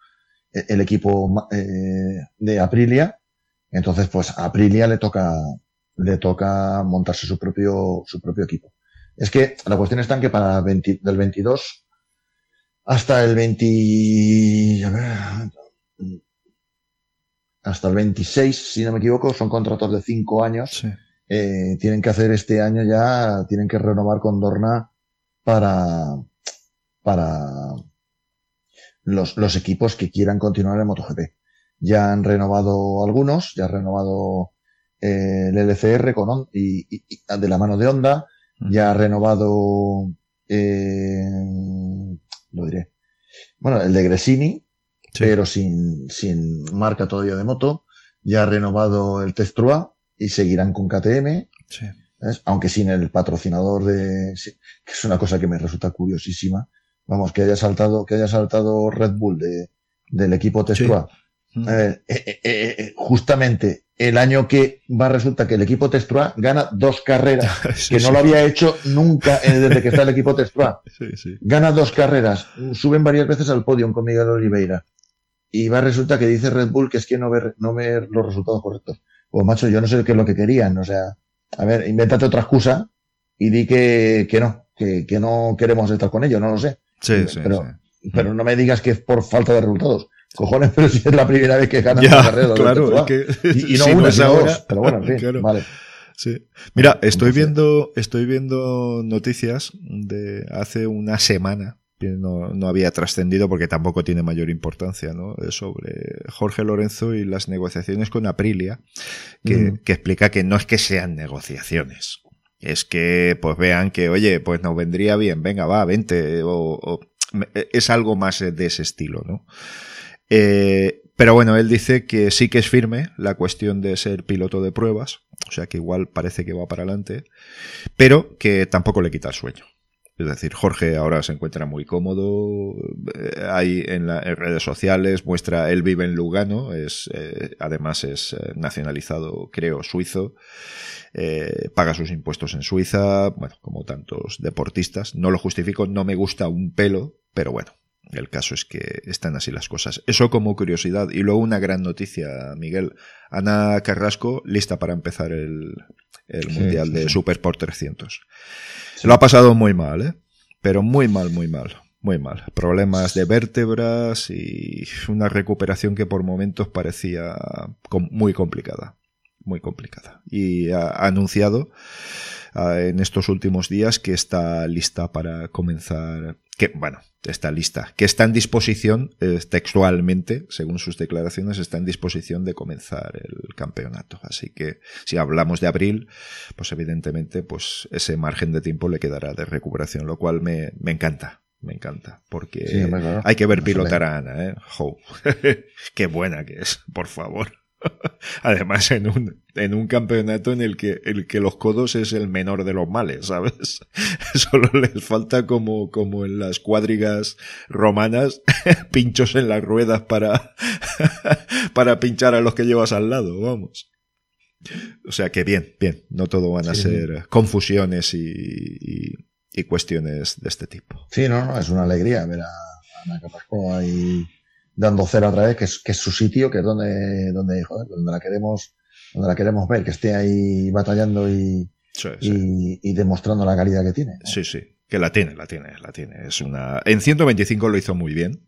de Aprilia. Entonces, pues a Aprilia le toca montarse su propio equipo. Es que la cuestión está en que del 22 hasta el 20, hasta el 26, si no me equivoco, son contratos de 5 años. Sí. Tienen que hacer este año ya, tienen que renovar con Dorna para los equipos que quieran continuar en MotoGP. Ya han renovado algunos, ya ha renovado el LCR y de la mano de Honda, ya ha renovado lo diré. Bueno, el de Gresini, sí, pero sin marca todavía de moto. Ya ha renovado el Test Trois y seguirán con KTM. Sí. ¿Ves? Aunque sin el patrocinador que es una cosa que me resulta curiosísima. Vamos, que haya saltado Red Bull del equipo Test Trois. Sí. Justamente el año que resulta que el equipo Test Trois gana 2 carreras, sí, que no lo había hecho nunca desde que está el equipo Test Trois. Sí. Gana 2 carreras, suben varias veces al podio con Miguel Oliveira. Y resulta que dice Red Bull que es que no ve los resultados correctos. Pues macho, yo no sé qué es lo que querían. O sea, a ver, invéntate otra excusa y di que no queremos estar con ellos, no lo sé. Sí. Pero no me digas que es por falta de resultados. Cojones, pero si es la primera vez que ganan una carrera. Claro, es que y no si una, no es sino ahora, 2. Pero bueno, en fin, claro. Vale. Sí. Mira, estoy viendo noticias de hace una semana, que no había trascendido porque tampoco tiene mayor importancia, ¿no? Sobre Jorge Lorenzo y las negociaciones con Aprilia, que explica que no es que sean negociaciones, es que pues vean que, oye, pues nos vendría bien, venga, va, vente, o es algo más de ese estilo, ¿no? Pero bueno, él dice que sí que es firme la cuestión de ser piloto de pruebas, o sea que igual parece que va para adelante, pero que tampoco le quita el sueño. Es decir, Jorge ahora se encuentra muy cómodo, hay en redes sociales, muestra, él vive en Lugano, además es nacionalizado, creo, suizo, paga sus impuestos en Suiza, bueno, como tantos deportistas, no lo justifico, no me gusta un pelo, pero bueno. El caso es que están así las cosas. Eso como curiosidad. Y luego una gran noticia, Miguel. Ana Carrasco lista para empezar el Mundial de Supersport 300. Sí. Lo ha pasado muy mal, pero muy mal. Problemas de vértebras y una recuperación que por momentos parecía muy complicada. Y ha anunciado en estos últimos días que está lista para comenzar, que está en disposición, textualmente, según sus declaraciones, está en disposición de comenzar el campeonato. Así que si hablamos de abril, pues evidentemente pues ese margen de tiempo le quedará de recuperación, lo cual me encanta. Me encanta, porque sí, claro, hay que ver pilotar a Ana, qué buena que es, por favor. Además en un campeonato en el que los codos es el menor de los males, ¿sabes? Solo les falta como en las cuadrigas romanas pinchos en las ruedas para pinchar a los que llevas al lado, vamos. O sea que bien, no todo van a ser confusiones y cuestiones de este tipo. Sí, no, es una alegría ver a Ana Carrasco ahí dando cera otra vez, que es su sitio, que es donde la queremos ver, que esté ahí batallando y demostrando la calidad que tiene, ¿no? Sí, que la tiene. En 125 lo hizo muy bien.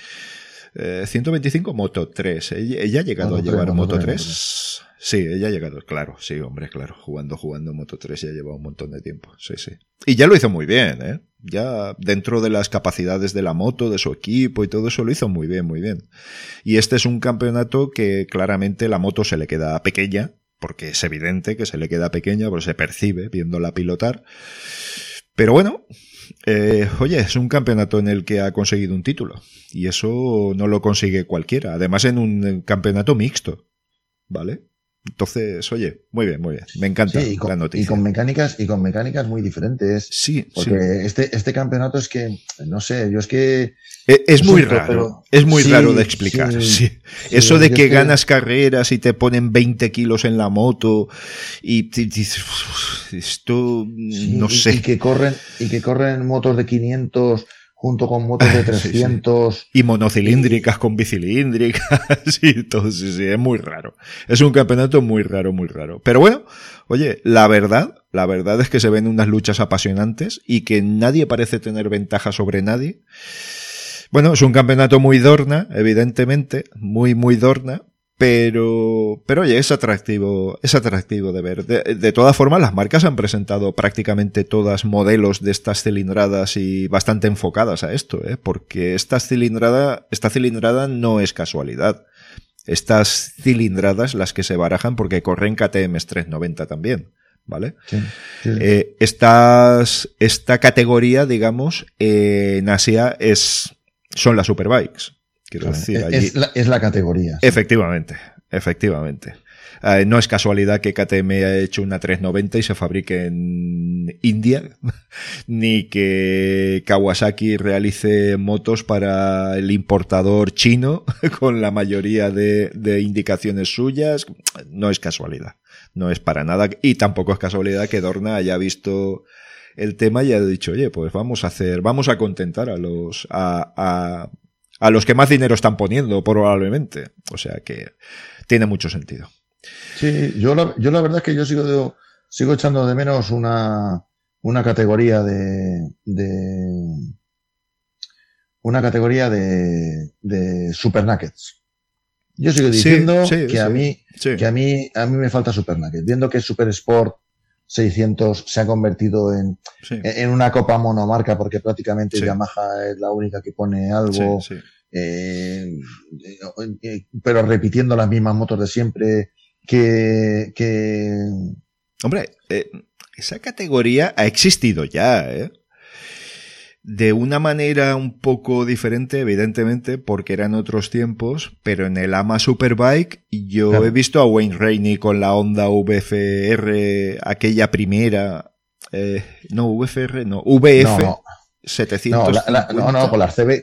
125 Moto 3. ¿Ella ha llegado a llevar Moto 3? Sí, ella ha llegado, claro, jugando Moto 3 ya lleva un montón de tiempo, sí. Y ya lo hizo muy bien, ya dentro de las capacidades de la moto, de su equipo y todo eso lo hizo muy bien. Y este es un campeonato que claramente la moto se le queda pequeña, porque es evidente que se le queda pequeña, pero se percibe viéndola pilotar. Pero bueno, oye, es un campeonato en el que ha conseguido un título, y eso no lo consigue cualquiera, además en un campeonato mixto, ¿vale? Entonces, oye, muy bien. Me encanta la noticia. Y con mecánicas muy diferentes. Sí, porque este campeonato es que, no sé, yo es que... Es muy raro. Es muy raro de explicar. Sí. Eso de que ganas carreras y te ponen 20 kilos en la moto y esto, no sé. Y que corren motos de 500... junto con motos de 300. Sí. Y monocilíndricas con bicilíndricas. Sí, todo, sí, es muy raro. Es un campeonato muy raro. Pero bueno, oye, la verdad es que se ven unas luchas apasionantes y que nadie parece tener ventaja sobre nadie. Bueno, es un campeonato muy Dorna, evidentemente, muy Dorna, Pero oye, es atractivo de ver. De todas formas, las marcas han presentado prácticamente todas modelos de estas cilindradas y bastante enfocadas a esto, porque esta cilindrada no es casualidad. Estas cilindradas, las que se barajan, porque corren KTM 390 también, ¿vale? Sí, sí. Esta categoría, digamos, en Asia son las superbikes. Quiero decir, allí... es la categoría. Sí. Efectivamente. No es casualidad que KTM haya hecho una 390 y se fabrique en India, ni que Kawasaki realice motos para el importador chino con la mayoría de indicaciones suyas. No es casualidad, no es para nada. Y tampoco es casualidad que Dorna haya visto el tema y haya dicho, oye, pues vamos a contentar a los que más dinero están poniendo, probablemente. O sea que tiene mucho sentido. Sí, yo la verdad es que yo sigo echando de menos una categoría de Super Nuggets. Yo sigo diciendo que a mí me falta Super Nuggets. Viendo que Super Sport 600 se ha convertido en una copa monomarca porque prácticamente Yamaha es la única que pone algo, pero repitiendo las mismas motos de siempre Hombre, esa categoría ha existido ya, de una manera un poco diferente, evidentemente, porque eran otros tiempos, pero en el AMA Superbike yo he visto a Wayne Rainey con la Honda VFR, aquella primera, VF 700. Con las CB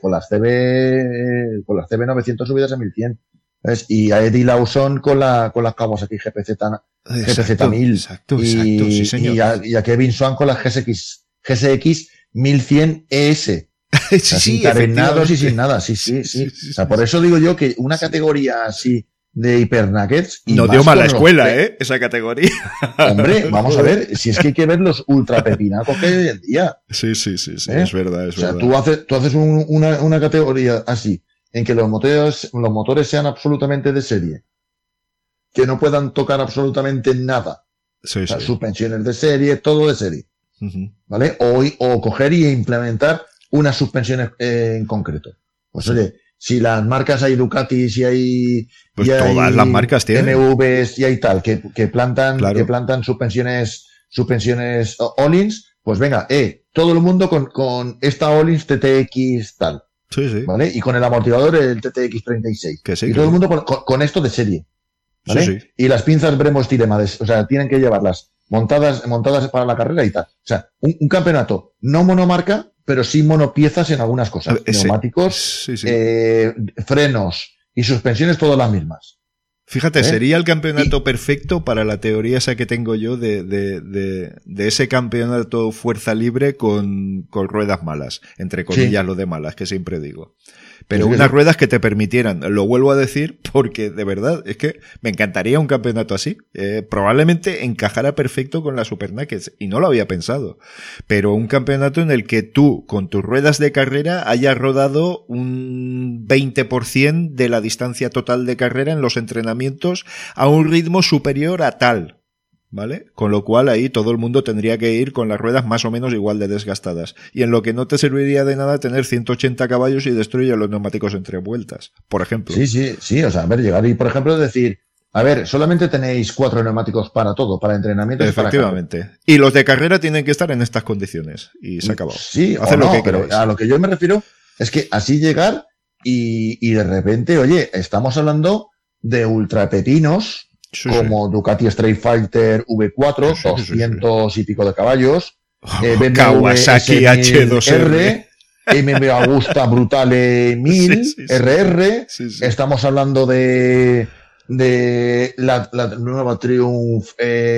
900 subidas a 1100. ¿Ves? Y a Eddie Lawson con las Kawasaki GPZ 1000. Exacto, sí, señor. Y a Kevin Swan con las GSX 1100 ES. Sí, encadenados y sin nada. Sí. O sea, por eso digo yo que una categoría así de Hyper Nuggets. No dio mala escuela, esa categoría. Hombre, vamos a ver, si es que hay que ver los ultra pepinacos que hay hoy en día. Sí, es verdad, es verdad. Tú haces una categoría así, en que los motores sean absolutamente de serie, que no puedan tocar absolutamente nada. Suspensiones de serie, todo de serie. ¿Vale? O coger y implementar unas suspensiones en concreto. Pues oye, si las marcas hay Ducatis y hay... Pues todas las marcas tienen. MVs y hay tal, que plantan suspensiones Öhlins, pues venga, todo el mundo con esta Öhlins TTX tal. Sí. ¿Vale? Y con el amortiguador el TTX 36. Y todo el mundo con esto de serie. ¿Vale? Sí. Y las pinzas Brembo Stirema, o sea, tienen que llevarlas montadas para la carrera y tal. O sea, un campeonato no monomarca, pero sí monopiezas en algunas cosas. Neumáticos, frenos y suspensiones, todas las mismas. Fíjate, sería el campeonato perfecto para la teoría esa que tengo yo de ese campeonato fuerza libre con ruedas malas, entre comillas lo de malas, que siempre digo. Pero unas ruedas que te permitieran, lo vuelvo a decir porque de verdad es que me encantaría un campeonato así. Probablemente encajara perfecto con la Super Nuggets y no lo había pensado. Pero un campeonato en el que tú con tus ruedas de carrera hayas rodado un 20% de la distancia total de carrera en los entrenamientos a un ritmo superior a tal. ¿Vale? Con lo cual ahí todo el mundo tendría que ir con las ruedas más o menos igual de desgastadas. Y en lo que no te serviría de nada tener 180 caballos y destruir los neumáticos en 3 vueltas, por ejemplo. Sí. O sea, a ver, llegar y, por ejemplo, decir, a ver, solamente tenéis 4 neumáticos para todo, para entrenamiento. Efectivamente. Y los de carrera tienen que estar en estas condiciones. Y se acabó. Sí, hacer lo que pero a lo que yo me refiero es que así llegar y de repente, oye, estamos hablando de ultrapepinos. Como Ducati Street Fighter V4, 200 y pico de caballos, BMW Kawasaki H2R, MV Agusta Brutale 1000 RR. Estamos hablando de la nueva Triumph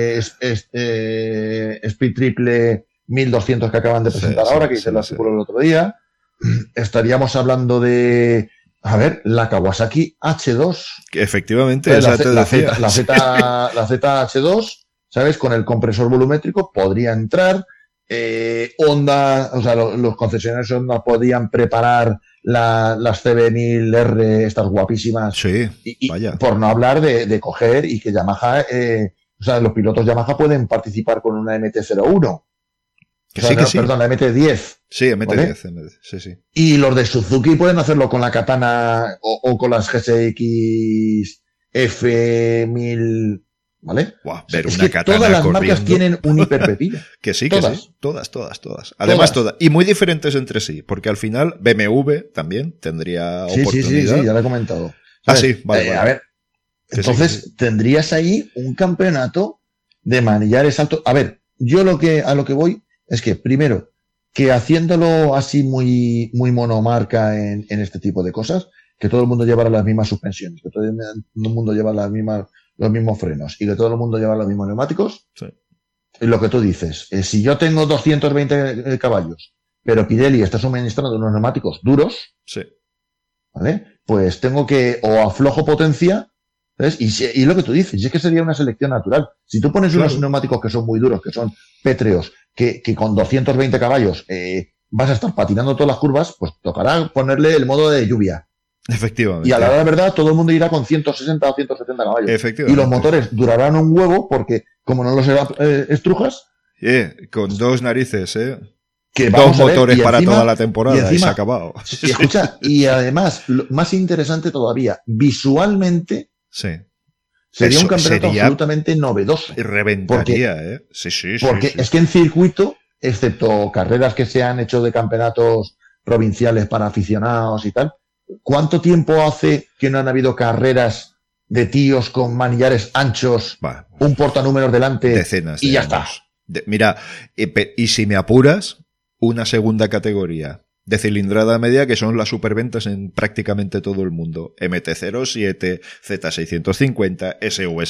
Speed Triple 1200 que acaban de presentar ahora, que hice el artículo el otro día. Estaríamos hablando de... A ver, la Kawasaki H2. Efectivamente, la ZH2, ¿sabes? Con el compresor volumétrico podría entrar. Honda, o sea, los concesionarios Honda podían preparar las CB1000R, estas guapísimas. Sí, y vaya. por no hablar de coger y que Yamaha, o sea, los pilotos Yamaha pueden participar con una MT-01. Que sí, que sí. Perdón, la MT-10. Sí, MT-10, ¿vale? Sí, sí. Y los de Suzuki pueden hacerlo con la Katana o con las GSX F1000, ¿vale? Wow, ver es una que Katana todas las corriendo. marcas tienen un hiperpepino. Que sí, todas. Que sí. Todas. Además, todas. Y muy diferentes entre sí, porque al final BMW también tendría oportunidad. Sí, ya lo he comentado. Sí, vale. A ver, entonces tendrías ahí un campeonato de manillares altos. A ver, yo a lo que voy es que, primero, que haciéndolo así muy monomarca en este tipo de cosas, que todo el mundo llevara las mismas suspensiones, que todo el mundo llevara los mismos frenos y que todo el mundo llevara los mismos neumáticos. Sí. Lo que tú dices, si yo tengo 220 caballos, pero Pirelli está suministrando unos neumáticos duros, sí, ¿vale? Pues tengo que o aflojo potencia, ¿sabes? Y lo que tú dices, es que sería una selección natural. Si tú pones unos neumáticos que son muy duros, que son pétreos, que con 220 caballos vas a estar patinando todas las curvas, pues tocará ponerle el modo de lluvia. Efectivamente. Y a la hora de verdad, todo el mundo irá con 160 o 170 caballos. Efectivamente. Y los motores durarán un huevo porque, como no los estrujas... con dos narices, que dos motores para toda la temporada y se ha acabado. Y escucha, y además, más interesante todavía, visualmente... Sí. Sería un campeonato absolutamente novedoso. Reventaría, Sí. Porque es que en circuito, excepto carreras que se han hecho de campeonatos provinciales para aficionados y tal, ¿cuánto tiempo hace que no han habido carreras de tíos con manillares anchos, un portanúmeros delante decenas y ya está? Mira, y si me apuras, una segunda categoría de cilindrada media que son las superventas en prácticamente todo el mundo. MT-07, Z650,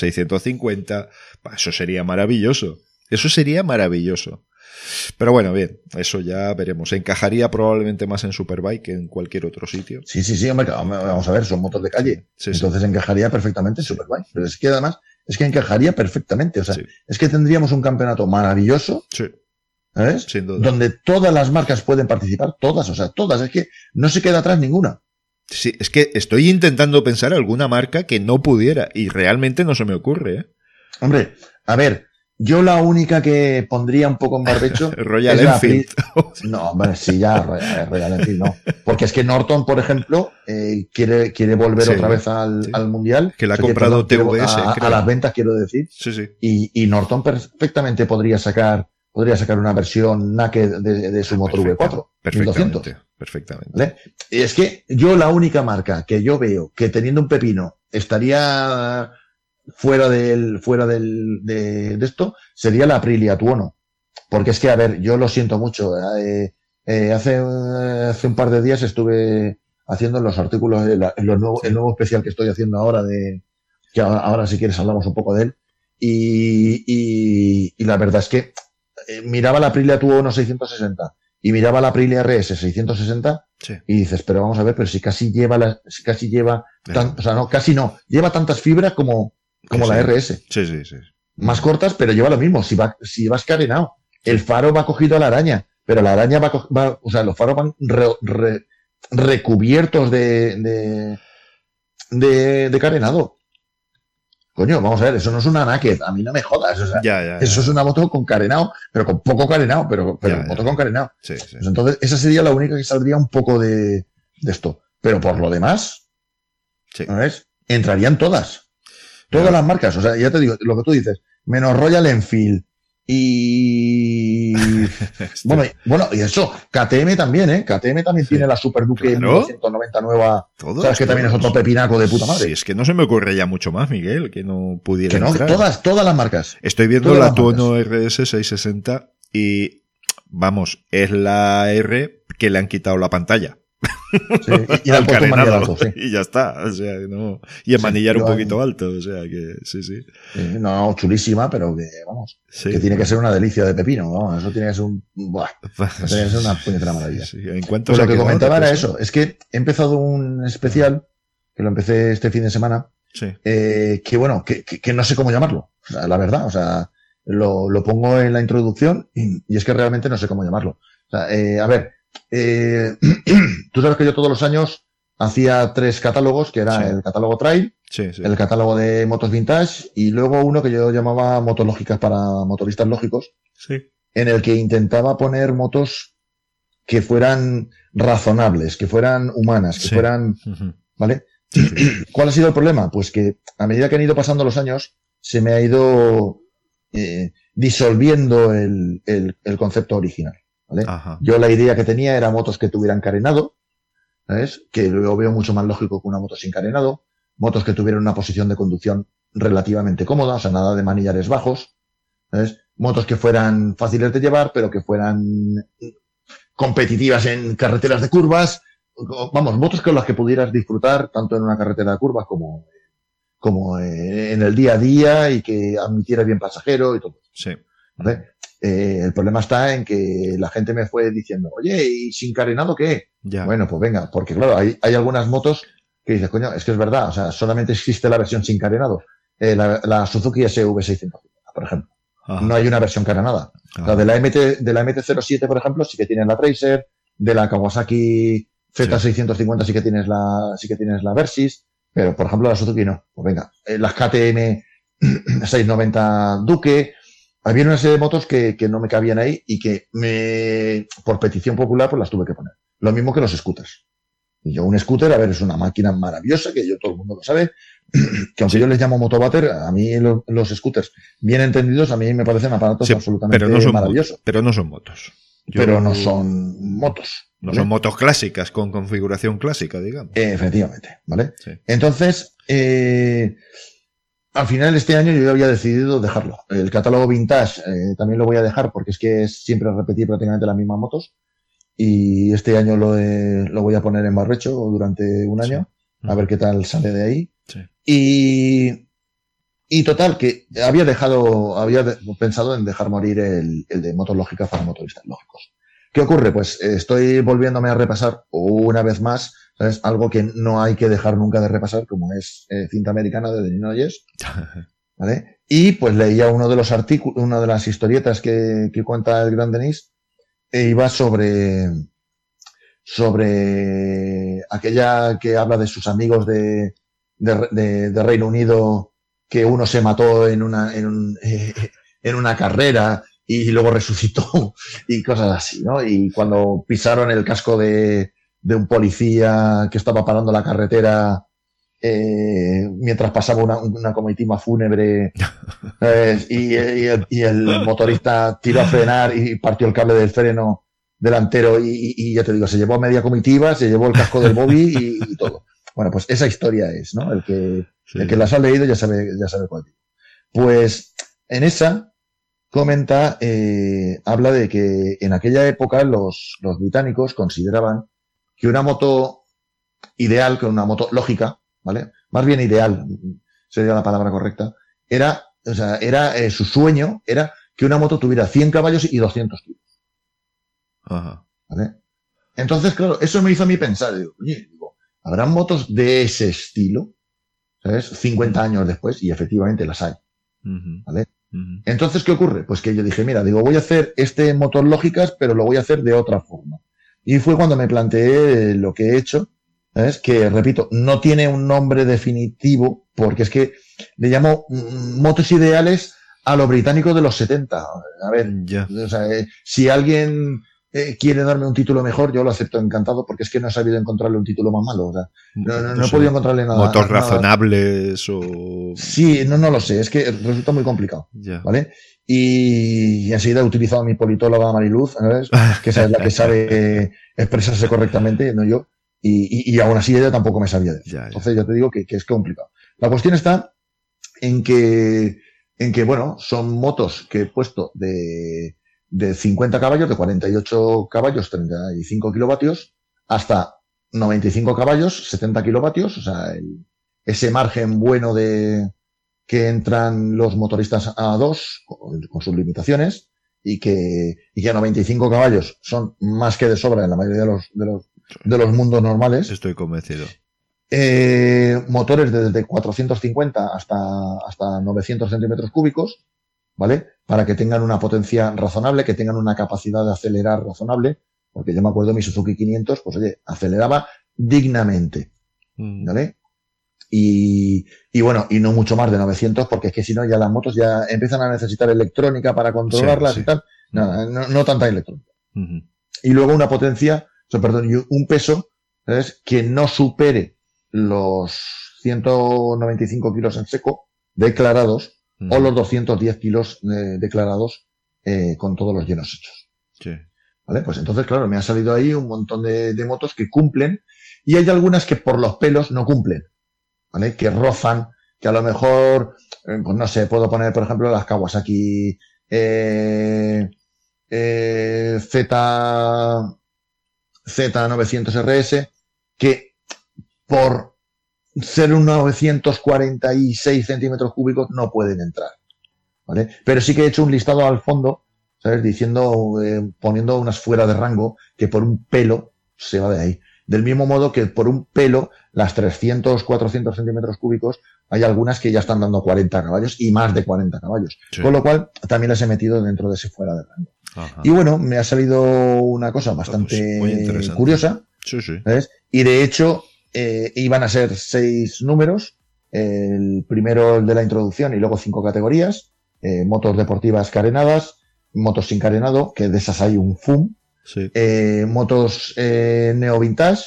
SV650. Eso sería maravilloso. Eso sería maravilloso. Pero bueno, bien, eso ya veremos. Encajaría probablemente más en Superbike que en cualquier otro sitio. Sí, hombre, vamos a ver, son motos de calle. Sí, entonces encajaría perfectamente en Superbike. Pero es que además, es que encajaría perfectamente. O sea, es que tendríamos un campeonato maravilloso. Sí. ¿Sabes? Sin duda. Donde todas las marcas pueden participar, todas, es que no se queda atrás ninguna. Sí, es que estoy intentando pensar alguna marca que no pudiera y realmente no se me ocurre, Hombre, a ver, yo la única que pondría un poco en barbecho Royal Enfield. No, hombre, sí, ya, Royal Enfield no. Porque es que Norton, por ejemplo, quiere volver otra vez al Mundial. Que la ha comprado TVS, a las ventas, quiero decir. Sí. Y Norton perfectamente podría sacar una versión naked de su motor V4. Perfectamente. ¿Vale? Y es que yo la única marca que yo veo que teniendo un pepino estaría fuera de esto sería la Aprilia Tuono. Porque es que, a ver, yo lo siento mucho. Hace un par de días estuve haciendo los artículos, el nuevo especial que estoy haciendo ahora que ahora si quieres hablamos un poco de él. Y la verdad es que miraba la Aprilia Tuono 660 y miraba la Aprilia RS 660 y dices, pero vamos a ver, pero si casi lleva lleva tantas fibras como la RS. Sí. Más cortas, pero lleva lo mismo, si vas carenado. El faro va cogido a la araña, pero la araña los faros van recubiertos de carenado. Coño, vamos a ver, eso no es una naked, a mí no me jodas. O sea, eso es una moto con carenado, pero con poco carenado, pero moto con carenado. Sí. Pues entonces, esa sería la única que saldría un poco de esto. Pero por lo demás, ¿sabes? Entrarían todas. Todas las marcas. O sea, ya te digo, lo que tú dices, menos Royal Enfield y bueno, y eso, KTM también, KTM también tiene la Super Duke 1990 nueva. ¿Sabes que también es otro pepinaco de puta madre? Sí, es que no se me ocurre ya mucho más, Miguel, que no pudiera entrar. Todas las marcas. Estoy viendo la Tuono RS 660 y, vamos, es la R que le han quitado la pantalla. Sí, y al carenado, alto, sí. Y ya está, o sea, no. Y el manillar un poquito alto, o sea que sí. No, chulísima, pero que vamos, que tiene que ser una delicia de pepino, ¿no? Eso tiene que ser tiene que ser una puñetera maravilla. Pues lo que comentaba era eso, es que he empezado un especial, que lo empecé este fin de semana, que no sé cómo llamarlo, o sea, la verdad, o sea, lo pongo en la introducción y es que realmente no sé cómo llamarlo. O sea, a ver, tú sabes que yo todos los años hacía 3 catálogos, que era el catálogo Trail, el catálogo de motos vintage y luego uno que yo llamaba motos lógicas para motoristas lógicos, en el que intentaba poner motos que fueran razonables, que fueran humanas, que fueran... ¿Vale? ¿Cuál ha sido el problema? Pues que a medida que han ido pasando los años, se me ha ido disolviendo el concepto original. ¿Vale? Yo la idea que tenía era motos que tuvieran carenado, ¿sabes? Que lo veo mucho más lógico que una moto sin carenado, motos que tuvieran una posición de conducción relativamente cómoda, o sea, nada de manillares bajos, ¿sabes? Motos que fueran fáciles de llevar, pero que fueran competitivas en carreteras de curvas, vamos, motos con las que pudieras disfrutar tanto en una carretera de curvas como en el día a día y que admitiera bien pasajero y todo. Sí. ¿Vale? El problema está en que la gente me fue diciendo, oye, ¿y sin carenado qué? Ya. Bueno, pues venga, porque claro, hay algunas motos que dices, coño, es que es verdad, o sea, solamente existe la versión sin carenado. La Suzuki SV650, por ejemplo. No hay una versión carenada. La de la MT-07, por ejemplo, sí que tienes la Tracer, de la Kawasaki Z650 sí que tienes la Versys, pero por ejemplo la Suzuki no. Pues venga, las KTM 690 Duke, había una serie de motos que no me cabían ahí y que por petición popular pues las tuve que poner. Lo mismo que los scooters. Y yo un scooter, a ver, es una máquina maravillosa, que todo el mundo lo sabe, que aunque yo les llamo motováter, a mí los scooters bien entendidos, a mí me parecen aparatos absolutamente maravillosos. Pero no son motos. Pero no son motos. No son motos clásicas, con configuración clásica, digamos. Efectivamente, ¿vale? Sí. Entonces, al final este año yo había decidido dejarlo. El catálogo vintage también lo voy a dejar porque es que es siempre repetir prácticamente las mismas motos. Y este año lo voy a poner en barbecho durante un año, a ver qué tal sale de ahí. Sí. Y total, que había pensado en dejar morir el de motos lógicas para motoristas lógicos. ¿Qué ocurre? Pues estoy volviéndome a repasar una vez más, ¿sabes? Algo que no hay que dejar nunca de repasar, como es Cinta Americana de Nino Yes, ¿vale? Y pues leía uno de los artículos, una de las historietas que cuenta el gran Denis, e iba sobre aquella que habla de sus amigos de Reino Unido, que uno se mató en una carrera y luego resucitó y cosas así, ¿no? Y cuando pisaron el casco de un policía que estaba parando la carretera mientras pasaba una comitiva fúnebre y el motorista tiró a frenar y partió el cable del freno delantero y ya te digo, se llevó a media comitiva, se llevó el casco del Bobby y todo. Bueno, pues esa historia es, ¿no? El que las ha leído ya sabe cuál digo. Pues en esa comenta, habla de que en aquella época los británicos consideraban que una moto ideal, que una moto lógica, ¿vale? Más bien ideal, sería la palabra correcta, era su sueño era que una moto tuviera 100 caballos y 200 kilos. Ajá. ¿Vale? Entonces, claro, eso me hizo a mí pensar, digo, ¿habrán motos de ese estilo? ¿Sabes? 50 años después, y efectivamente las hay. ¿Vale? Entonces, ¿qué ocurre? Pues que yo dije, mira, voy a hacer motos lógicas, pero lo voy a hacer de otra forma. Y fue cuando me planteé lo que he hecho, ¿sabes? Que, repito, no tiene un nombre definitivo, porque es que le llamo motos ideales a lo británico de los 70. A ver, o sea, si alguien quiere darme un título mejor, yo lo acepto encantado, porque es que no he sabido encontrarle un título más malo. O sea, no he podido encontrarle nada. ¿Motos razonables o...? Sí, no lo sé, es que resulta muy complicado, ¿vale? Y enseguida he utilizado a mi politóloga Mariluz, ¿sabes? Que esa es la que sabe expresarse correctamente, no yo. Y aún así ella tampoco me sabía de eso. Entonces ya te digo que es complicado. La cuestión está en que, bueno, son motos que he puesto de 50 caballos, de 48 caballos, 35 kilovatios, hasta 95 caballos, 70 kilovatios, o sea, ese margen bueno que entran los motoristas A2 con sus limitaciones y que a 95 caballos son más que de sobra en la mayoría de los mundos normales. Estoy convencido. Motores desde 450 hasta 900 centímetros cúbicos, ¿vale? para que tengan una potencia razonable, que tengan una capacidad de acelerar razonable, porque yo me acuerdo de mi Suzuki 500, pues oye, aceleraba dignamente, ¿vale? Y bueno, y no mucho más de 900, porque es que si no ya las motos ya empiezan a necesitar electrónica para controlarlas y tal. No tanta electrónica. Y luego una potencia, un peso, ¿sabes?, que no supere los 195 kilos en seco declarados o los 210 kilos declarados con todos los llenos hechos. Sí. ¿Vale? Pues entonces, claro, me han salido ahí un montón de motos que cumplen y hay algunas que por los pelos no cumplen, ¿vale? Que rozan, que a lo mejor, pues no sé, puedo poner, por ejemplo, las Kawasaki Z900 RS, que por ser un 946 centímetros cúbicos no pueden entrar, ¿vale? Pero sí que he hecho un listado al fondo, ¿sabes? Diciendo, poniendo unas fuera de rango, que por un pelo se va de ahí. Del mismo modo que por un pelo, las 300, 400 centímetros cúbicos, hay algunas que ya están dando 40 caballos y más de 40 caballos. Sí. Con lo cual, también las he metido dentro de ese fuera de rango. Ajá. Y bueno, me ha salido una cosa bastante curiosa. Sí, sí. ¿Sabes? Y de hecho, iban a ser 6 números. El primero, el de la introducción, y luego 5 categorías. Motos deportivas carenadas, motos sin carenado, que de esas hay un FUM. Sí. Motos neo vintage,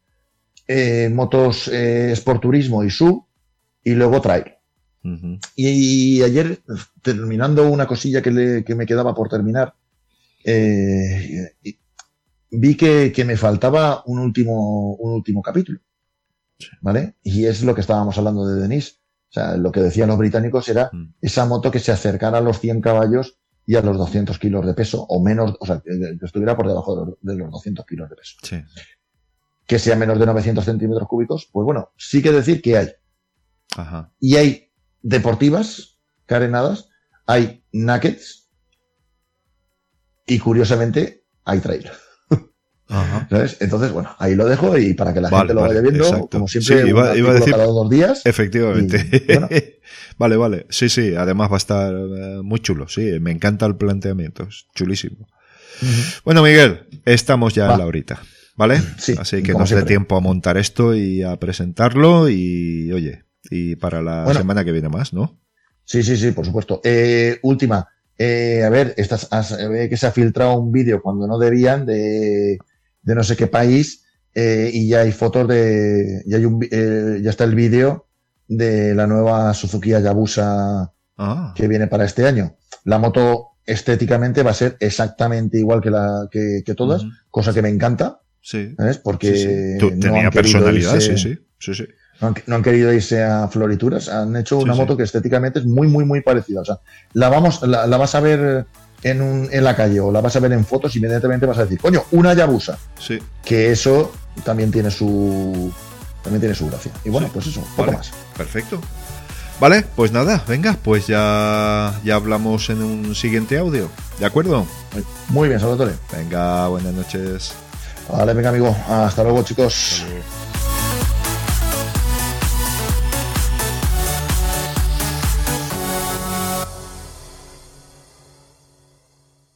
motos Sport Turismo y SUV, y luego trail. Y ayer, terminando una cosilla que me quedaba por terminar, vi que me faltaba un último capítulo, ¿vale? Y es lo que estábamos hablando de Denise. O sea, lo que decían los británicos era esa moto que se acercara a los 100 caballos y a los 200 kilos de peso, o menos, o sea, que estuviera por debajo de los 200 kilos de peso. Sí. Que sea menos de 900 centímetros cúbicos, pues bueno, sí que decir que hay. Ajá. Y hay deportivas carenadas, hay nakeds, y curiosamente hay trail. Ajá. ¿Sabes? Entonces, bueno, ahí lo dejo y para que la gente lo vaya viendo, exacto. como siempre, sí, iba a decir cada 2 días. Efectivamente. Y, bueno. Vale. Sí, además va a estar muy chulo, sí, me encanta el planteamiento, es chulísimo. Bueno, Miguel, estamos ya en la horita, ¿vale? Sí, así que nos dé tiempo a montar esto y a presentarlo y, oye, y para la semana que viene más, ¿no? Sí, por supuesto. Última, a ver, que se ha filtrado un vídeo cuando no debían de no sé qué país, y ya hay fotos ya está el vídeo de la nueva Suzuki Hayabusa que viene para este año. La moto estéticamente va a ser exactamente igual que todas, cosa que me encanta. Sí. ¿Sabes? Porque tenía personalidad, sí. No han querido irse a florituras, han hecho una moto que estéticamente es muy, muy, muy parecida. O sea, la vas a ver en la calle o la vas a ver en fotos y inmediatamente vas a decir, coño, una Hayabusa. Sí. Que eso también tiene su gracia. Y bueno, pues eso, poco más. Perfecto. Vale, pues nada, venga, pues ya hablamos en un siguiente audio. ¿De acuerdo? Muy bien, Salvatore. Venga, buenas noches. Vale, venga, amigo. Hasta luego, chicos. Hasta luego.